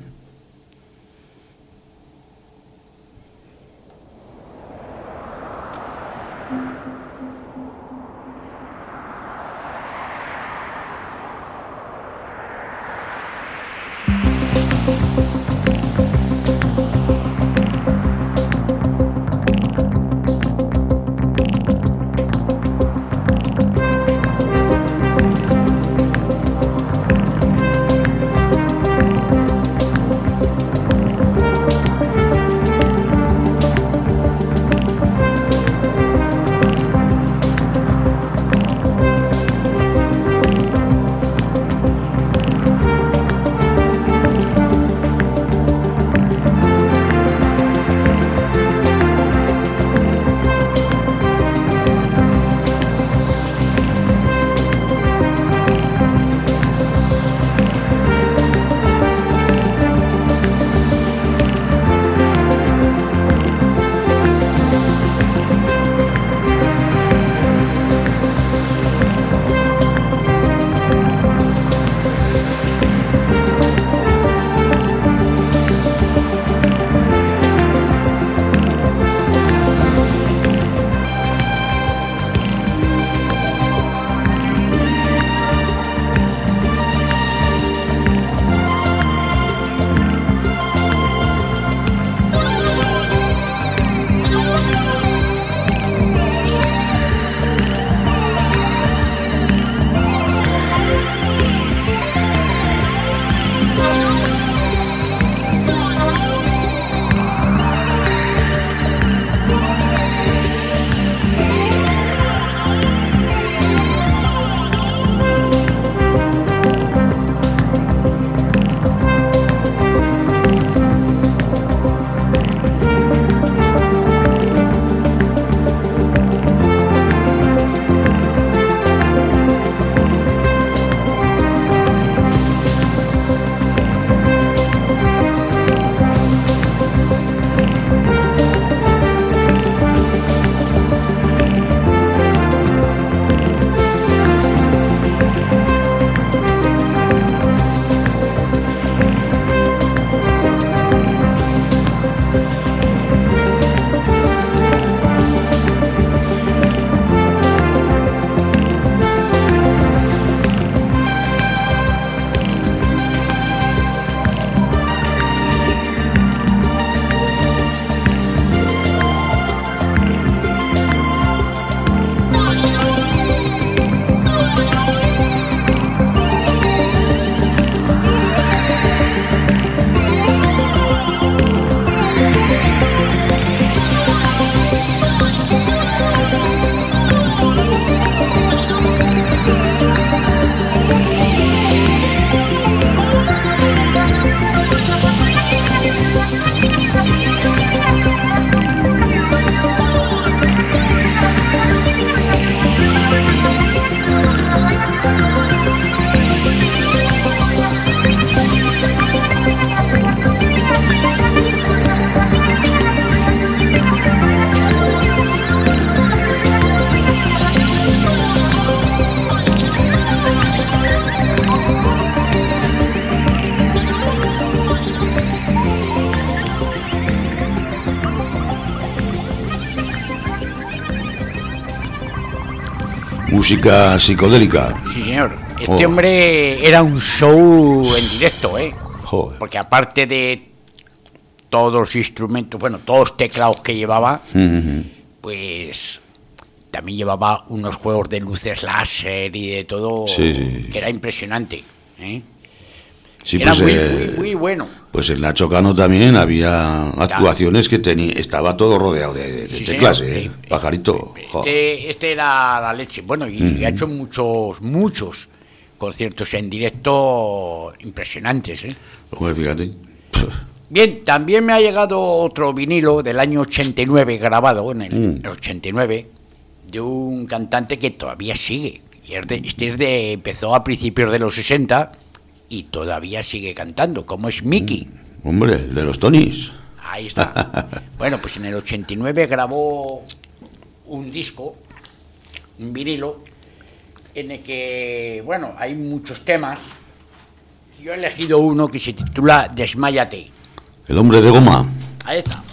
música psicodélica. Sí, señor. Este Joder. hombre era un show en directo, ¿eh? Joder. Porque aparte de todos los instrumentos, bueno, todos los teclados que llevaba, Ujú. pues también llevaba unos juegos de luces láser y de todo, Sí, sí. que era impresionante, ¿eh? Sí, Era pues, muy, eh, muy, muy bueno. pues en Nacho Cano también había actuaciones que tenía, estaba todo rodeado de, de Sí, teclas, señor. ¿eh? Pajarito. Joder. Este, este era la leche. Bueno, y Ujú. ha hecho muchos, muchos conciertos en directo impresionantes, ¿eh? Hombre, fíjate. Bien, también me ha llegado otro vinilo del año ochenta y nueve grabado, en el Mm. ochenta y nueve, de un cantante que todavía sigue. Y es de, este es de, empezó a principios de los sesenta y todavía sigue cantando, como es Mickey. Hombre, el de los Tonys. Ahí está. Bueno, pues en el ochenta y nueve grabó un disco, un vinilo, en el que, bueno, hay muchos temas. Yo he elegido uno que se titula Desmáyate. El hombre de goma. Ahí está.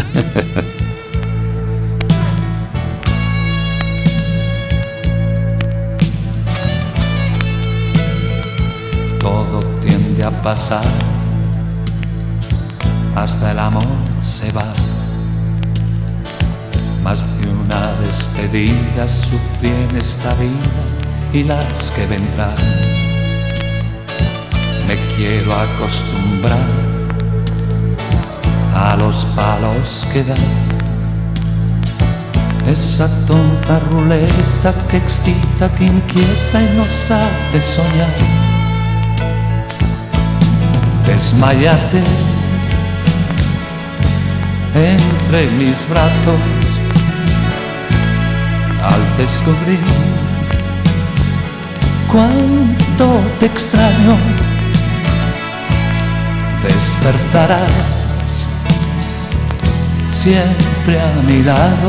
Todo tiende a pasar, hasta el amor se va. Más de una despedida sufrí en esta vida y las que vendrán. Me quiero acostumbrar a los palos que dan. Esa tonta ruleta que excita, que inquieta y nos hace soñar. Desmáyate entre mis brazos al descubrir cuánto te extraño. Despertarás siempre a mi lado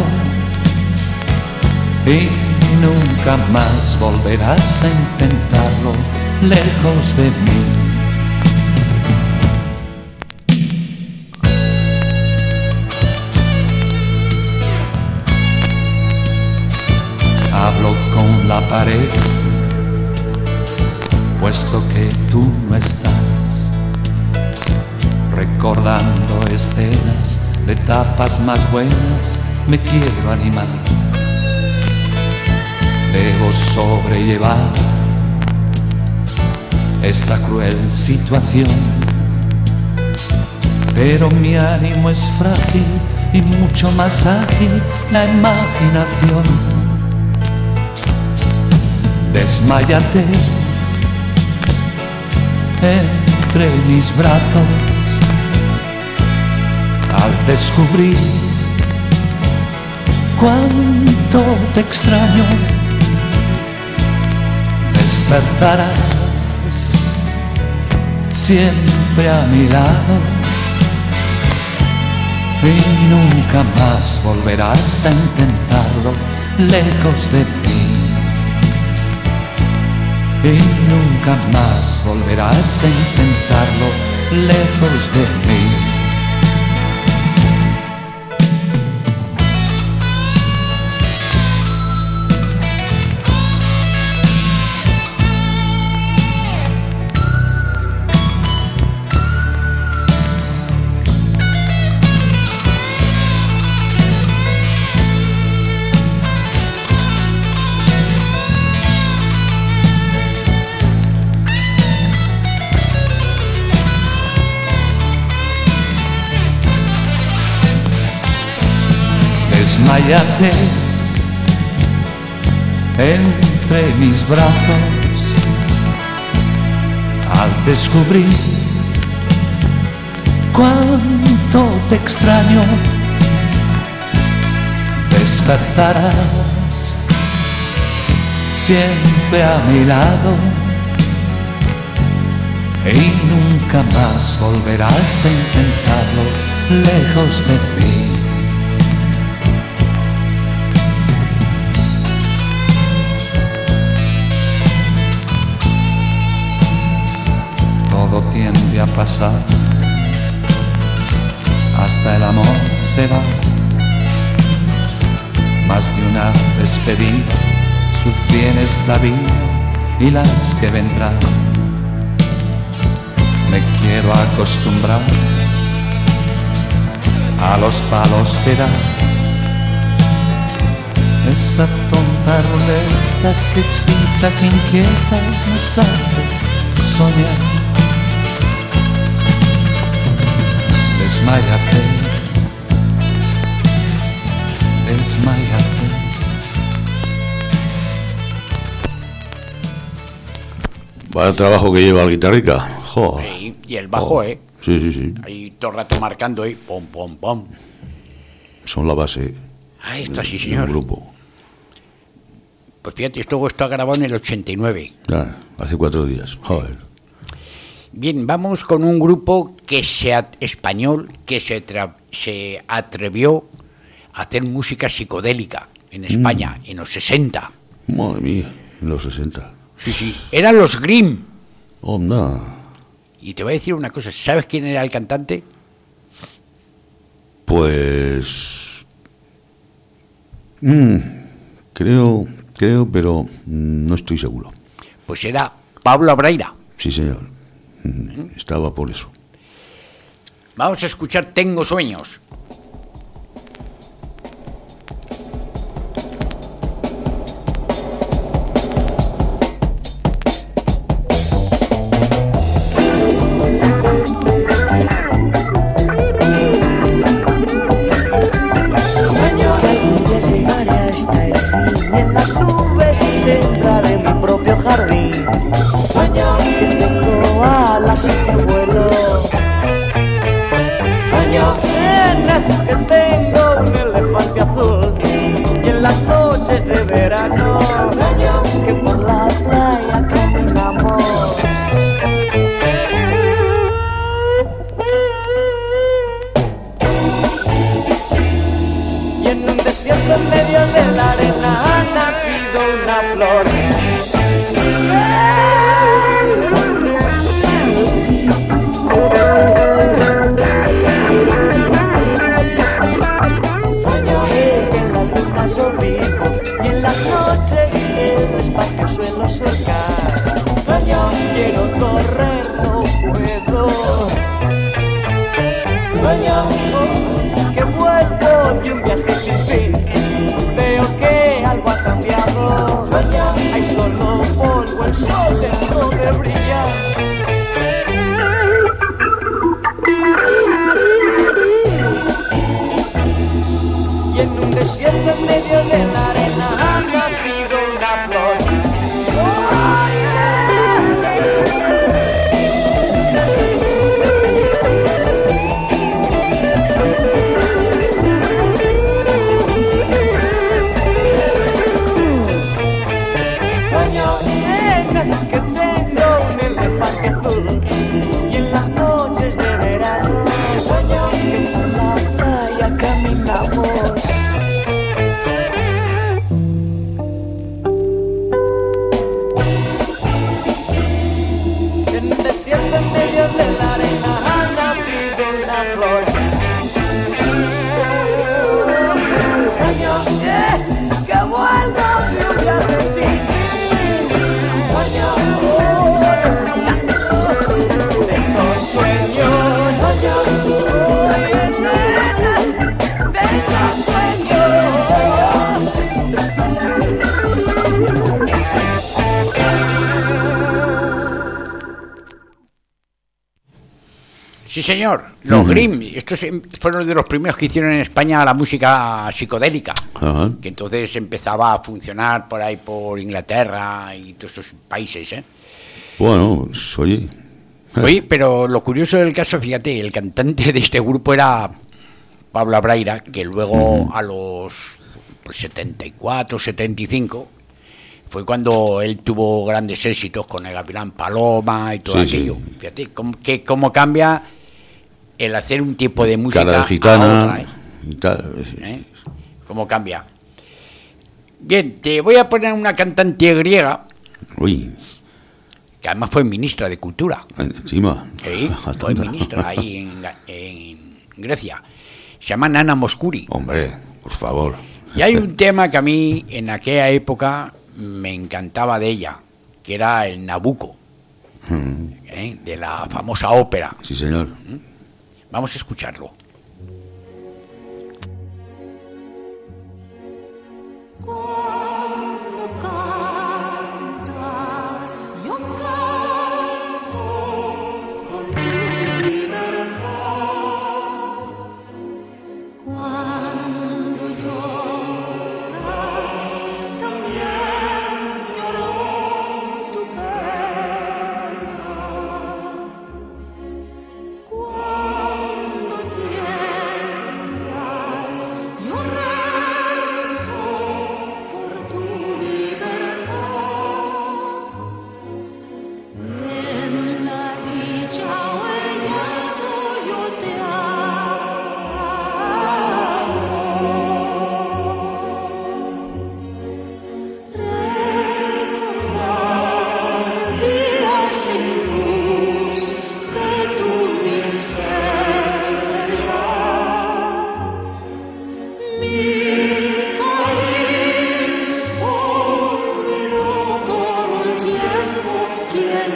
y nunca más volverás a intentarlo lejos de mí. Hablo con la pared, puesto que tú no estás, recordando escenas de etapas más buenas, me quiero animar. Debo sobrellevar esta cruel situación, pero mi ánimo es frágil y mucho más ágil la imaginación. Desmáyate entre mis brazos al descubrir cuánto te extraño. Despertarás siempre a mi lado y nunca más volverás a intentarlo lejos de mí. Y nunca más volverás a intentarlo lejos de mí. Desmáyate entre mis brazos al descubrir cuánto te extraño. Despertarás siempre a mi lado y nunca más volverás a intentarlo lejos de mí. Todo tiende a pasar, hasta el amor se va. Más de una despedida Sufrí en esta vida y las que vendrán. Me quiero acostumbrar a los palos que dan esa tonta ruleta que excita, que inquieta, nos hace soñar. Desmáyate, desmáyate. Vaya trabajo que lleva el guitarrica. Joder. Sí, y el bajo, ¿eh? Sí, sí, sí. Ahí todo el rato marcando, ¿eh? Pom, pom, pom. Son la base. Ahí está, sí, del señor. grupo. Pues fíjate, esto está grabado en el ochenta y nueve. Ya, hace cuatro días. Joder. Bien, vamos con un grupo que se at- español que se, tra- se atrevió a hacer música psicodélica en España Mm. en los sesenta. Madre mía, en los sesenta. Sí, sí. Eran los Grimm. Onda. Y te voy a decir una cosa, ¿sabes quién era el cantante? Pues. mm, creo, creo, pero mm, no estoy seguro. Pues era Pablo Abraira. Sí, señor. Mm, Estaba por eso. Vamos a escuchar Tengo Sueños. Sueño que algún día llegaré hasta el fin y en las nubes sembraré mi propio jardín. Sueño que tengo alas y que vuelo. Sueño nena, que tengo un elefante azul y en las noches de verano sueño que por la playa caminamos. Y en un desierto en medio de la arena ha nacido una flor. Sueño que en la luna yo vivo y en las noches el espacio suelo surcar. Sueño quiero correr, no puedo. Sueño que vuelvo de un viaje sin fin. Veo que algo ha cambiado. Sueño, hay solo polvo, el sol dejó de brillar. Y en un desierto en medio de la arena ha nacido una flor. Sueño nena, que tengo un elefante azul y en las noches de verano sueño que por la playa caminamos. En un desierto en medio de la arena ha nacido una flor. Sueño eh, que vuelva de un viaje sin fin. Sueño, oh, tengo sueños, sueño, oh, nena, tengo sueños. Sí, señor, los Ujú. Grimm. Estos em, fueron de los primeros que hicieron en España la música psicodélica. Ajá. Que entonces empezaba a funcionar por ahí, por Inglaterra y todos esos países, ¿eh? Bueno, pues, oye. Oye, pero lo curioso del caso, fíjate, el cantante de este grupo era Pablo Abraira, que luego a los pues, setenta y cuatro, setenta y cinco fue cuando él tuvo grandes éxitos con el Gavilán Paloma y todo Sí, sí. aquello. Fíjate cómo, que, cómo cambia el hacer un tipo de música Cara de a gitana otra, ¿eh? y tal. ¿Eh? Cómo cambia. Bien, te voy a poner una cantante griega Uy, que además fue ministra de Cultura. encima. Sí, fue ministra ahí en, en Grecia. Se llama Nana Mouskouri. Hombre, por favor. Y hay un tema que a mí en aquella época me encantaba de ella, que era el Nabucco, Mm. ¿eh? De la famosa ópera. Sí, señor. Vamos a escucharlo. Cuando cantas, yo canto con tu libertad. Cuando lloras, también lloro tu pena. Cuando tiemblas, yo rezo por tu libertad. En la dicha o el llanto yo te amo. Recordar días sin luz de tu miseria. Mi país olvidó por un tiempo quién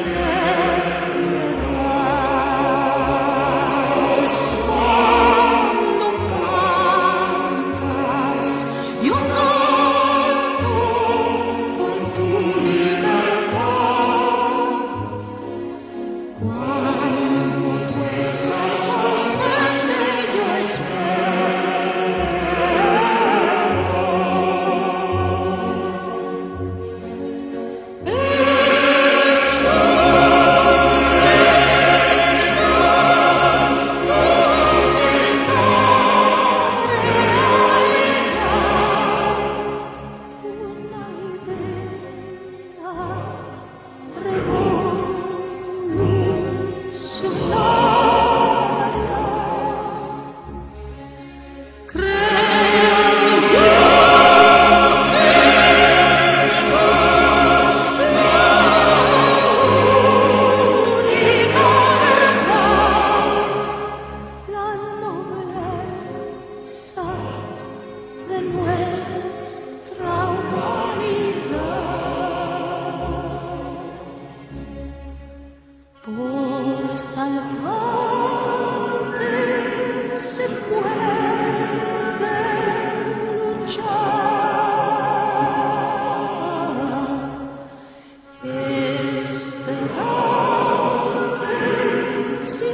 eras. Cuando cantas, yo canto con tu libertad. Cuando tú estás ausente, yo la nobleza de nuestra humanidad. Por salvarte se puede luchar. Esperarte sin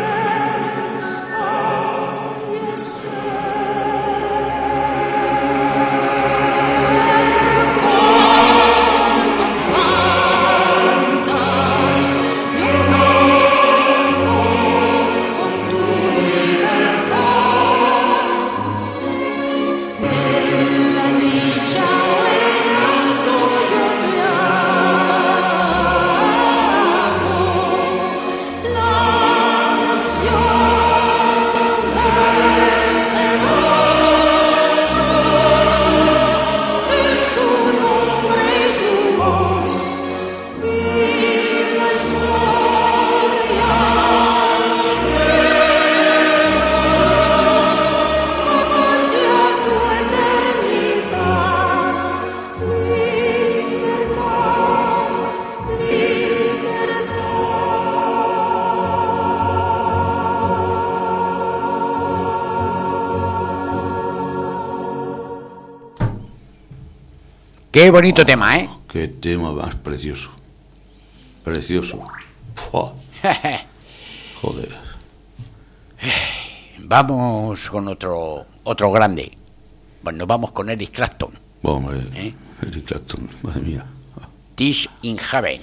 Qué bonito tema, ¿eh? Qué tema más precioso. Precioso. Fua. Joder. Vamos con otro otro grande. Bueno, vamos con Eric Clapton. Vamos a ver. ¿Eh? Eric Clapton, madre mía. Tears in Heaven.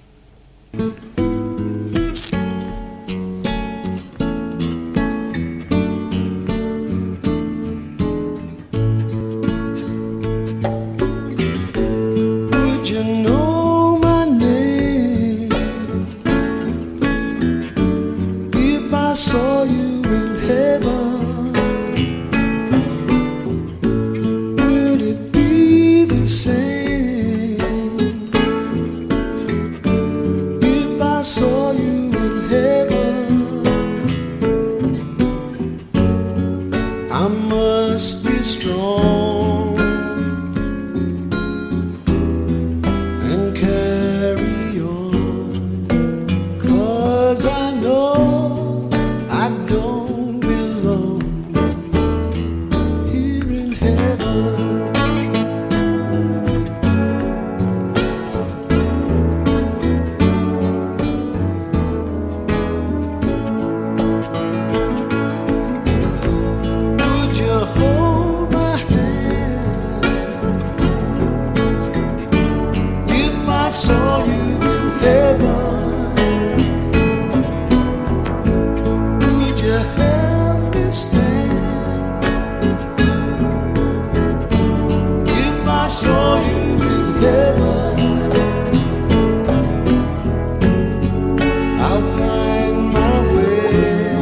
Would you know my name if I saw you in heaven? Would it be the same if I saw you in heaven? I must be strong. heaven, I'll find my way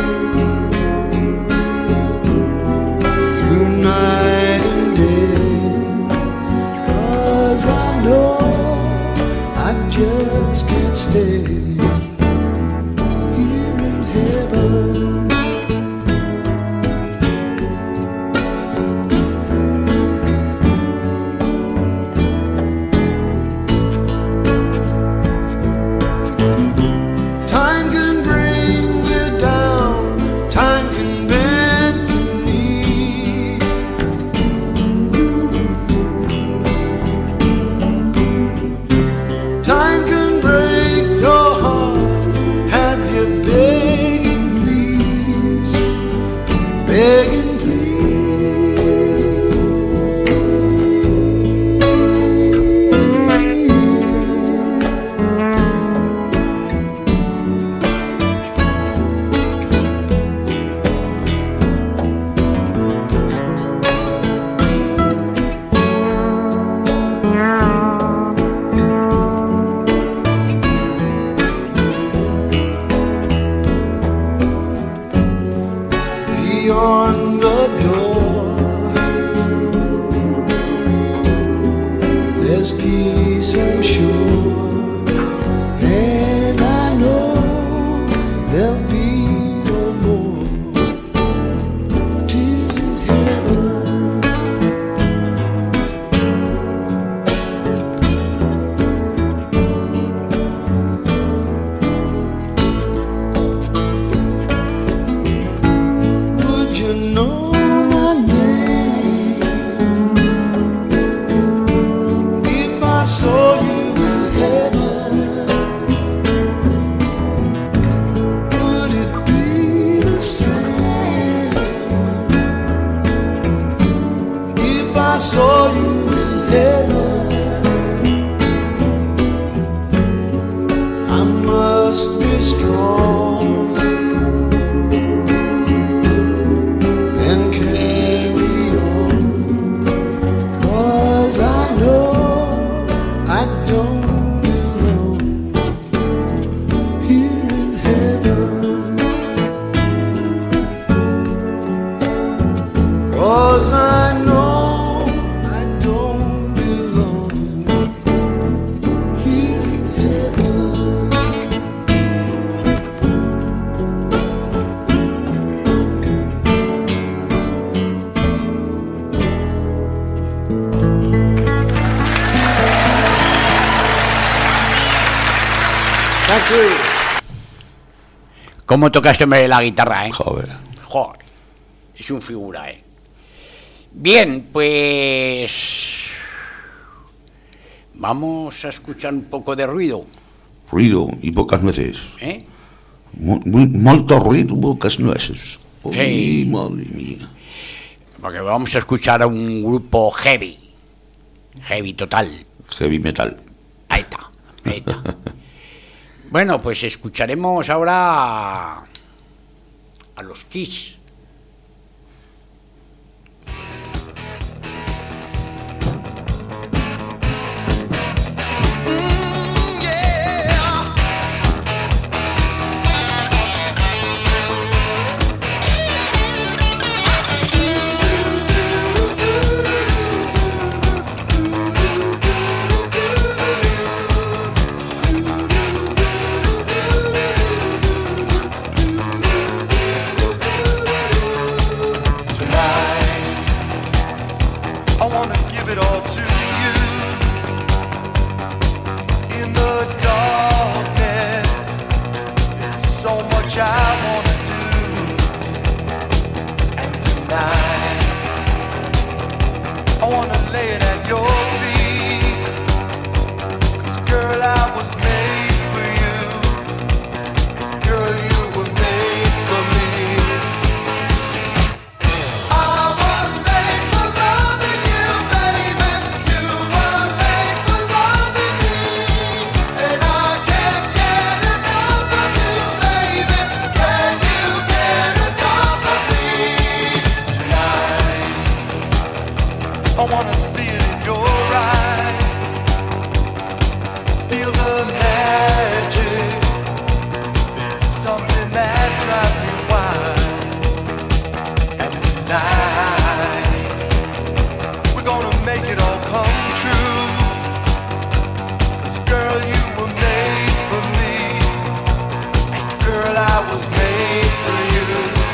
through night and day, 'cause I know I just can't stay here in heaven. Time can bring you down, time can bend your knee. Time can break your heart, have you begging please, begging beyond the door. There's peace, I'm sure, and I know there'll be no more tears in heaven. Would you know my name if I saw you in heaven? Would it be the same if I saw you in heaven? I must be strong and carry on, 'cause I know I don't belong here in heaven, 'cause I know I don't belong here in heaven. Thank you. ¿Cómo toca este hombre la guitarra, eh? Joder. Joder, es un figura, eh. Bien, pues vamos a escuchar un poco de ruido, Ruido y pocas nueces. ¿eh? Mu- mu- Molto ruido, pocas nueces. Ay, Hey. madre mía. Porque vamos a escuchar a un grupo heavy, heavy total. Heavy metal. Ahí está, ahí está. Bueno, pues escucharemos ahora a, a los Kiss. I wanna give it all to you. In the darkness, there's so much I wanna do. And tonight, I wanna lay it at your feet. 'Cause girl, I was made for you. And girl, you were made for me. I was made for loving you, baby. You were made for loving me. And I can't get enough of you, baby. Can you get enough of me? Tonight, I wanna see it in your eyes. feel the magic. There's something that drives me wild. And tonight we're gonna make it all come true. 'Cause girl, you were made for me, and girl, I was made for you.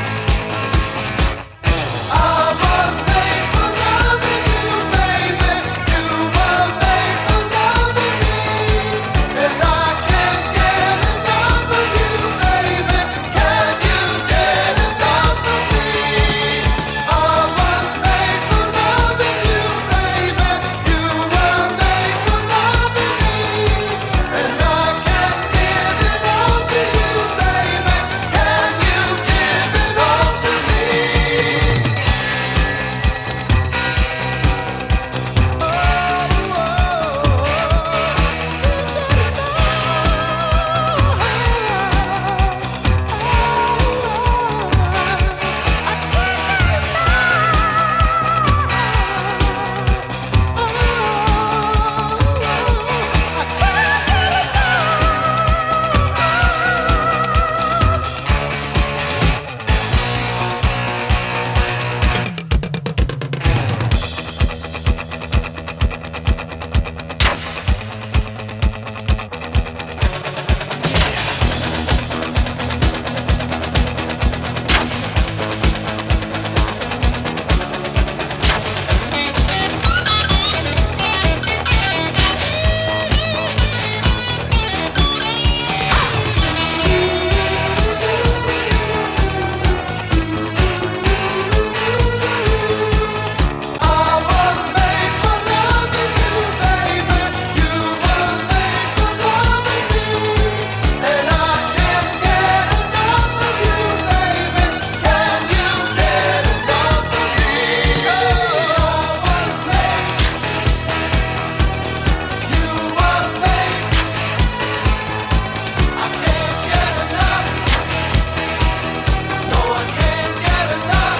I was made for loving you, baby. You were made for loving me, and I can't get enough of you, baby. Can you get enough of me? I was made for loving you, baby. You were made for loving me, and I can't give it all to you, baby. Can you give it all to me? I was made for loving you, baby. You were made for loving me, and I can't get enough of you, baby. Can you get enough of me? I was made. You were made. I can't get enough. No, I can't get enough.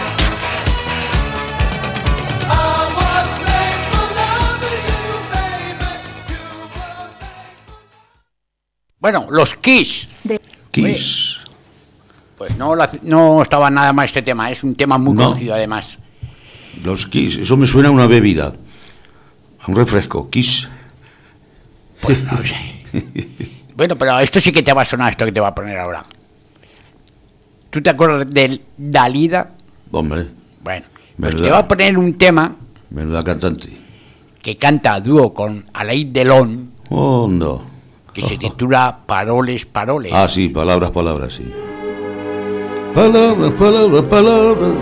I was made for loving you, baby. You were Bueno, los Kiss. Kiss. Pues no, la- no estaba nada más este tema, es un tema muy No. conocido además. Los Kiss. Eso me suena a una bebida. A un refresco. Kiss. Pues no sé. Bueno, pero esto sí que te va a sonar, esto que te va a poner ahora. ¿Tú te acuerdas del Dalida? Hombre, Bueno, pues ¿Verdad? te va a poner un tema menuda cantante. que canta a dúo con Alain Delon, Oh, no. que se titula Paroles, Paroles. Ah, sí, palabras, palabras, sí. Palabras, palabras, palabras.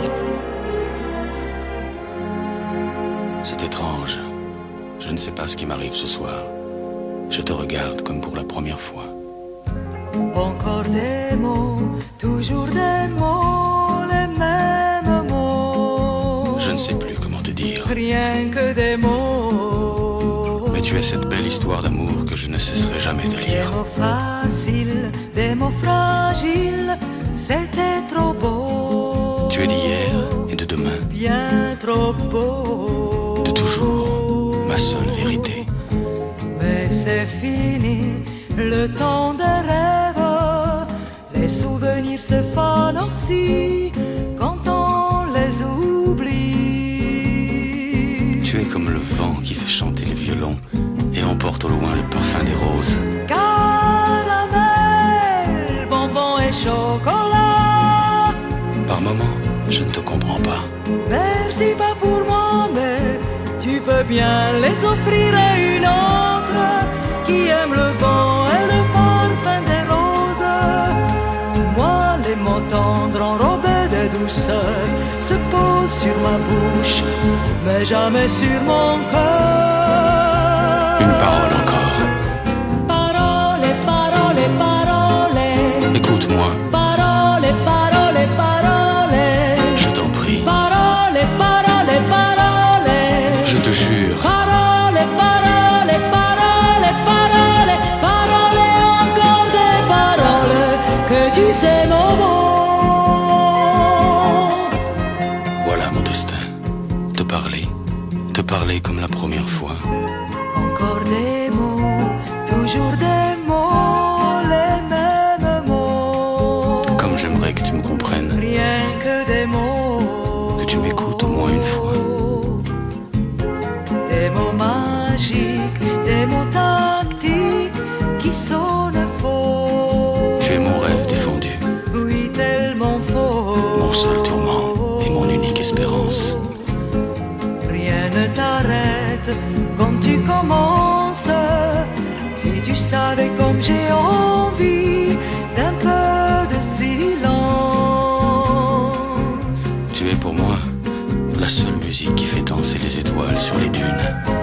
C'est étrange. Je ne sais pas ce qui m'arrive ce soir. Je te regarde comme pour la première fois. Encore des mots, toujours des mots, les mêmes mots. Je ne sais plus comment te dire. Rien que des mots. Mais tu es cette belle histoire d'amour que je ne cesserai jamais de Des lire. mots faciles, des mots fragiles, c'était trop beau. Tu es d'hier et de demain, Bien trop beau. de toujours, ma seule vérité. Mais c'est fini, le temps des rêves. Les souvenirs se fanent aussi quand on les oublie. Tu es comme le vent qui fait chanter le violon et emporte au loin le parfum des roses. Caramel, bonbon et chocolat. Par moments, je ne te comprends pas. Merci pas pour moi, mais tu peux bien les offrir à une autre qui aime le vent et le parfum des roses. Moi, les mots tendres enrobés de douceur se posent sur ma bouche, mais jamais sur mon cœur. Une parole encore. Parole, parole, parole. Écoute-moi, Parole, parole, parole. je t'en prie. Parole, parole, parole. Je te jure, Parole, parole, parole, parole. Parole, encore des paroles que tu sais mon mot. voilà mon destin. Te parler, te parler comme la première fois. Encore des mots, toujours des mots magiques, des mots tactiques qui sonnent faux. Tu es mon rêve défendu, Oui, tellement faux. mon seul tourment et mon unique espérance. Rien ne t'arrête quand tu commences. Si tu savais comme j'ai envie d'un peu de silence. Tu es pour moi la seule musique qui fait danser les étoiles sur les dunes.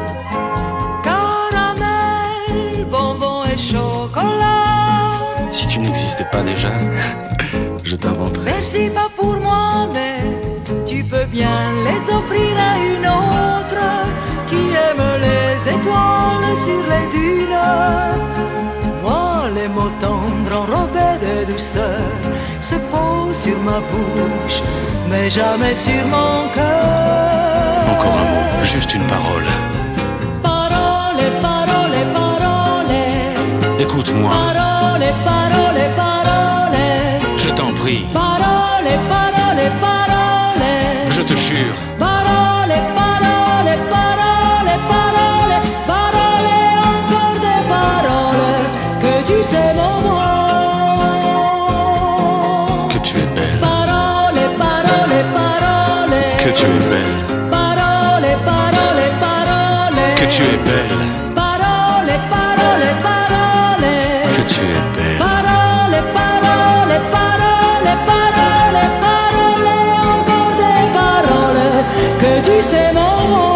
Caramel, bonbon et chocolat. Si tu n'existais pas déjà, je t'inventerais. Merci pas pour moi, mais tu peux bien les offrir à une autre qui aime les étoiles sur les dunes. Moi, les mots tendres enrobés de douceur se posent sur ma bouche, mais jamais sur mon cœur. Encore un mot, juste une parole. Parole, parole, parole. Écoute-moi, Parole, parole, parole. je t'en prie, Parole, parole, parole. je te jure. Parole, parole, parole, parole. Parole, encore des paroles. Que tu sais mon mot. Que tu es belle, Parole, parole, parole. que tu es belle, Parole, parole, parole. que tu es belle, Parole, parole, parole. que tu es belle. Parole, parole, parole, parole, parole, encore des paroles, que tu sais mon mot.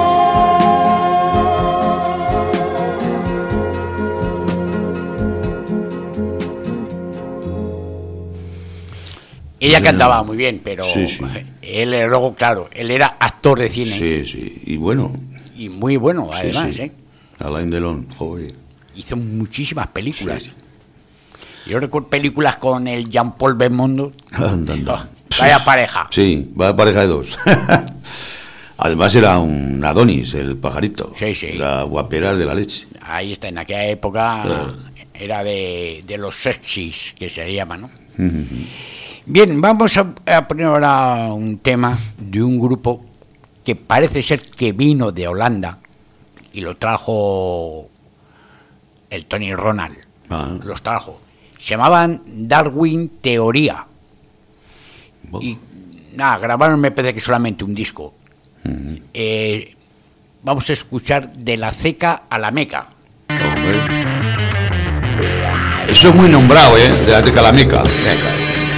Ella cantaba muy bien, pero Sí, sí. él luego, claro, él era actor de cine Sí, sí. Y bueno, y muy bueno, sí, además, sí. ¿eh? Alain Delon, joder. Hizo muchísimas películas. Sí. Yo recuerdo películas con el Jean-Paul Belmondo. Anda, anda. Oh, vaya pareja. Sí, va pareja de dos. Además era un Adonis, el pajarito. Sí, sí. Era guaperas de la leche. Ahí está, en aquella época Claro. era de, de los sexys, que se llama, ¿no? Bien, vamos a, a poner ahora un tema de un grupo que parece ser que vino de Holanda y lo trajo el Tony Ronald. Ah. Los trajo. Se llamaban Darwin Teoría. Y nada, grabaron me parece que solamente un disco. Eh, vamos a escuchar De la Ceca a la Meca. Hombre. Eso es muy nombrado, ¿eh? De la Teca a la Meca. Meca.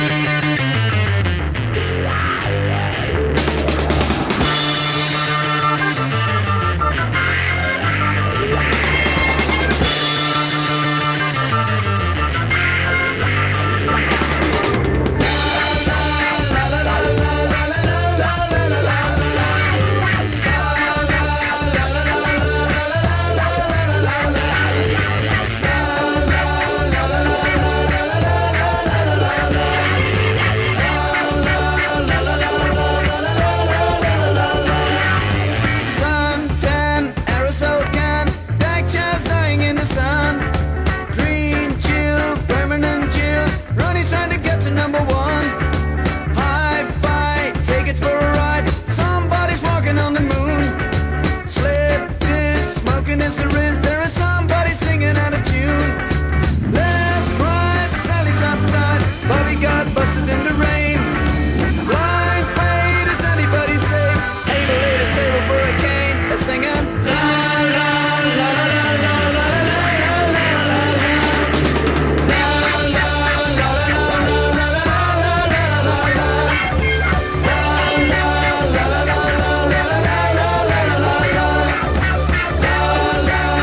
Suntan, aerosol can, deck chairs lying in the sun. Green chill, permanent chill, running trying to get to number one. High five, take it for a ride. Somebody's walking on the moon. Slip this, smoking is a risk. There is somebody singing out of tune. Left, right, Sally's uptight. Bobby got busted in the rain. Blind fate, is anybody safe? Able laid a table for a cane. A singing la la la la la la la la la la la la. La la la la la la la la la la la la. La la la la la la la la la la la la. La la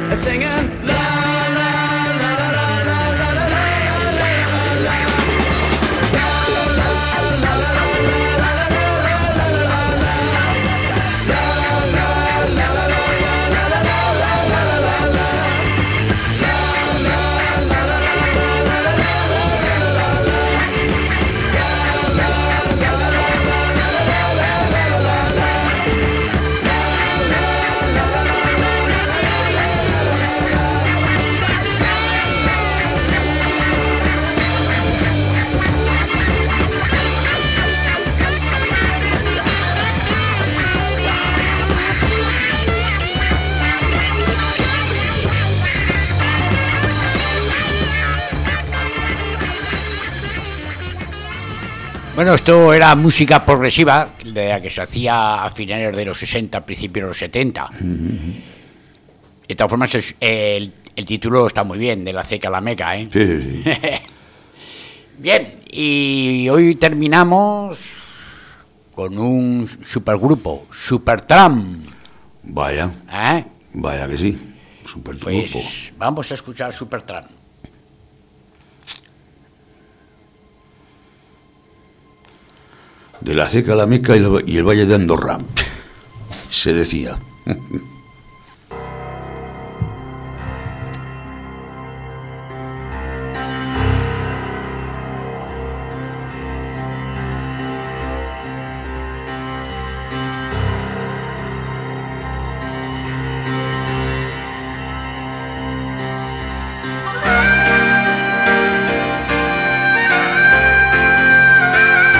singing la la la la la la la la la la la Bueno, esto era música progresiva, de la que se hacía a finales de los sesenta, principios de los setenta. Mm-hmm. De todas formas, es- el, el título está muy bien, de la ceca a la meca, ¿eh? Sí, sí, sí. Bien, y hoy terminamos con un supergrupo, Supertramp. Vaya, ¿Eh? vaya que sí. Super Pues grupo. vamos a escuchar Supertramp. De la ceca a la Meca y el, y el valle de Andorra, se decía.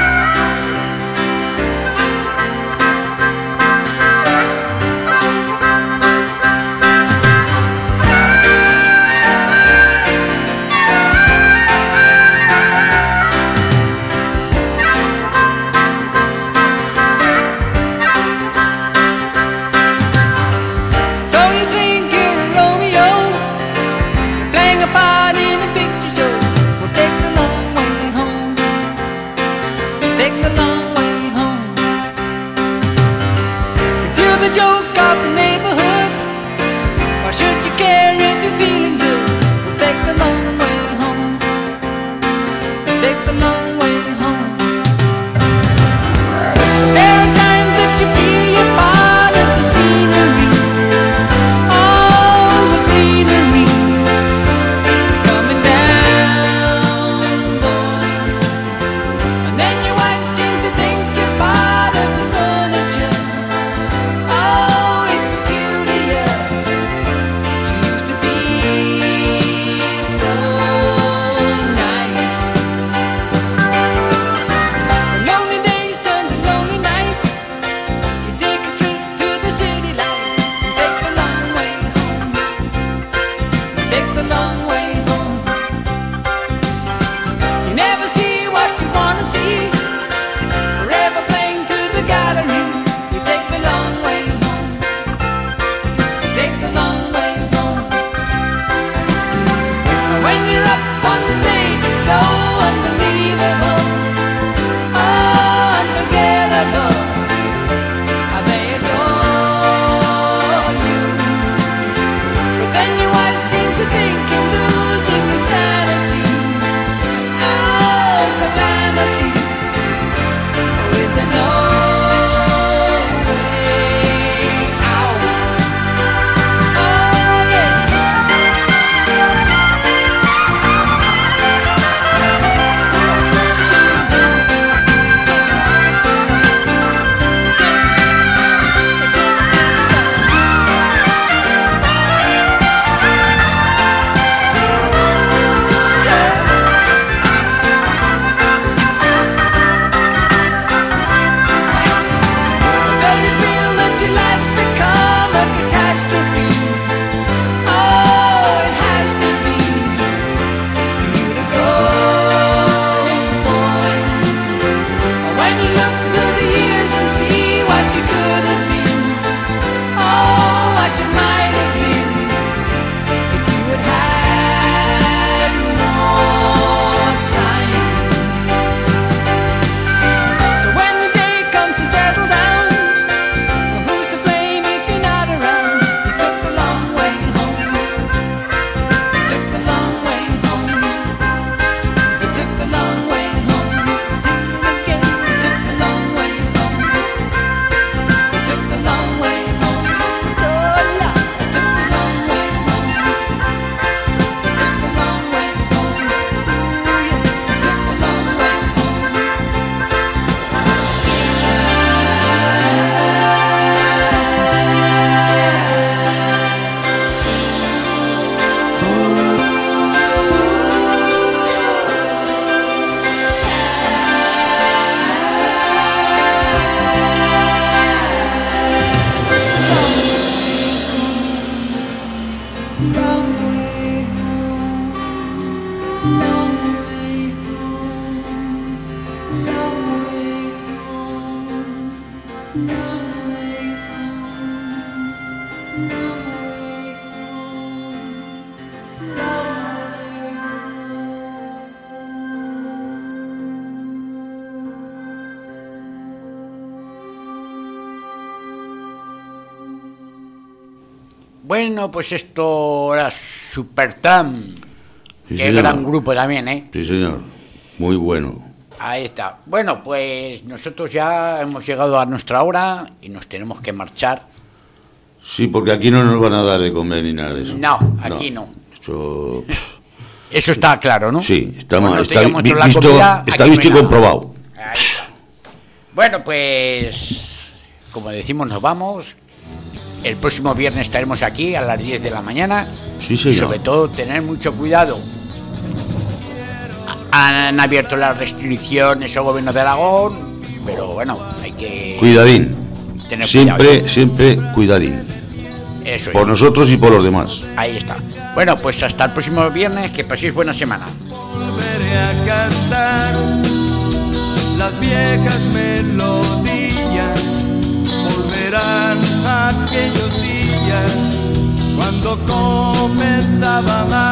la Bueno, pues esto era Supertramp. Sí, Qué señor. gran grupo también, ¿eh? Sí, señor. Muy bueno. Ahí está. Bueno, pues nosotros ya hemos llegado a nuestra hora y nos tenemos que marchar. Sí, porque aquí no nos van a dar de comer ni nada de eso. No, aquí no. Eso, Eso está claro, ¿no? sí, está, Cuando está, tengamos vi- toda la visto, comida, está aquí visto y no hay nada. comprobado. Ahí está. Bueno, pues como decimos, nos vamos. El próximo viernes estaremos aquí a las diez de la mañana. Sí, Y señor. sobre todo tener mucho cuidado. Han abierto las restricciones al gobierno de Aragón, pero bueno, hay que Cuidadín. tener Siempre, cuidado. siempre cuidadín. Eso Por es. nosotros y por los demás. Ahí está. Bueno, pues hasta el próximo viernes, que paséis buena semana. Volveré a cantar las viejas melodías, volverán aquellos días cuando comenzaba a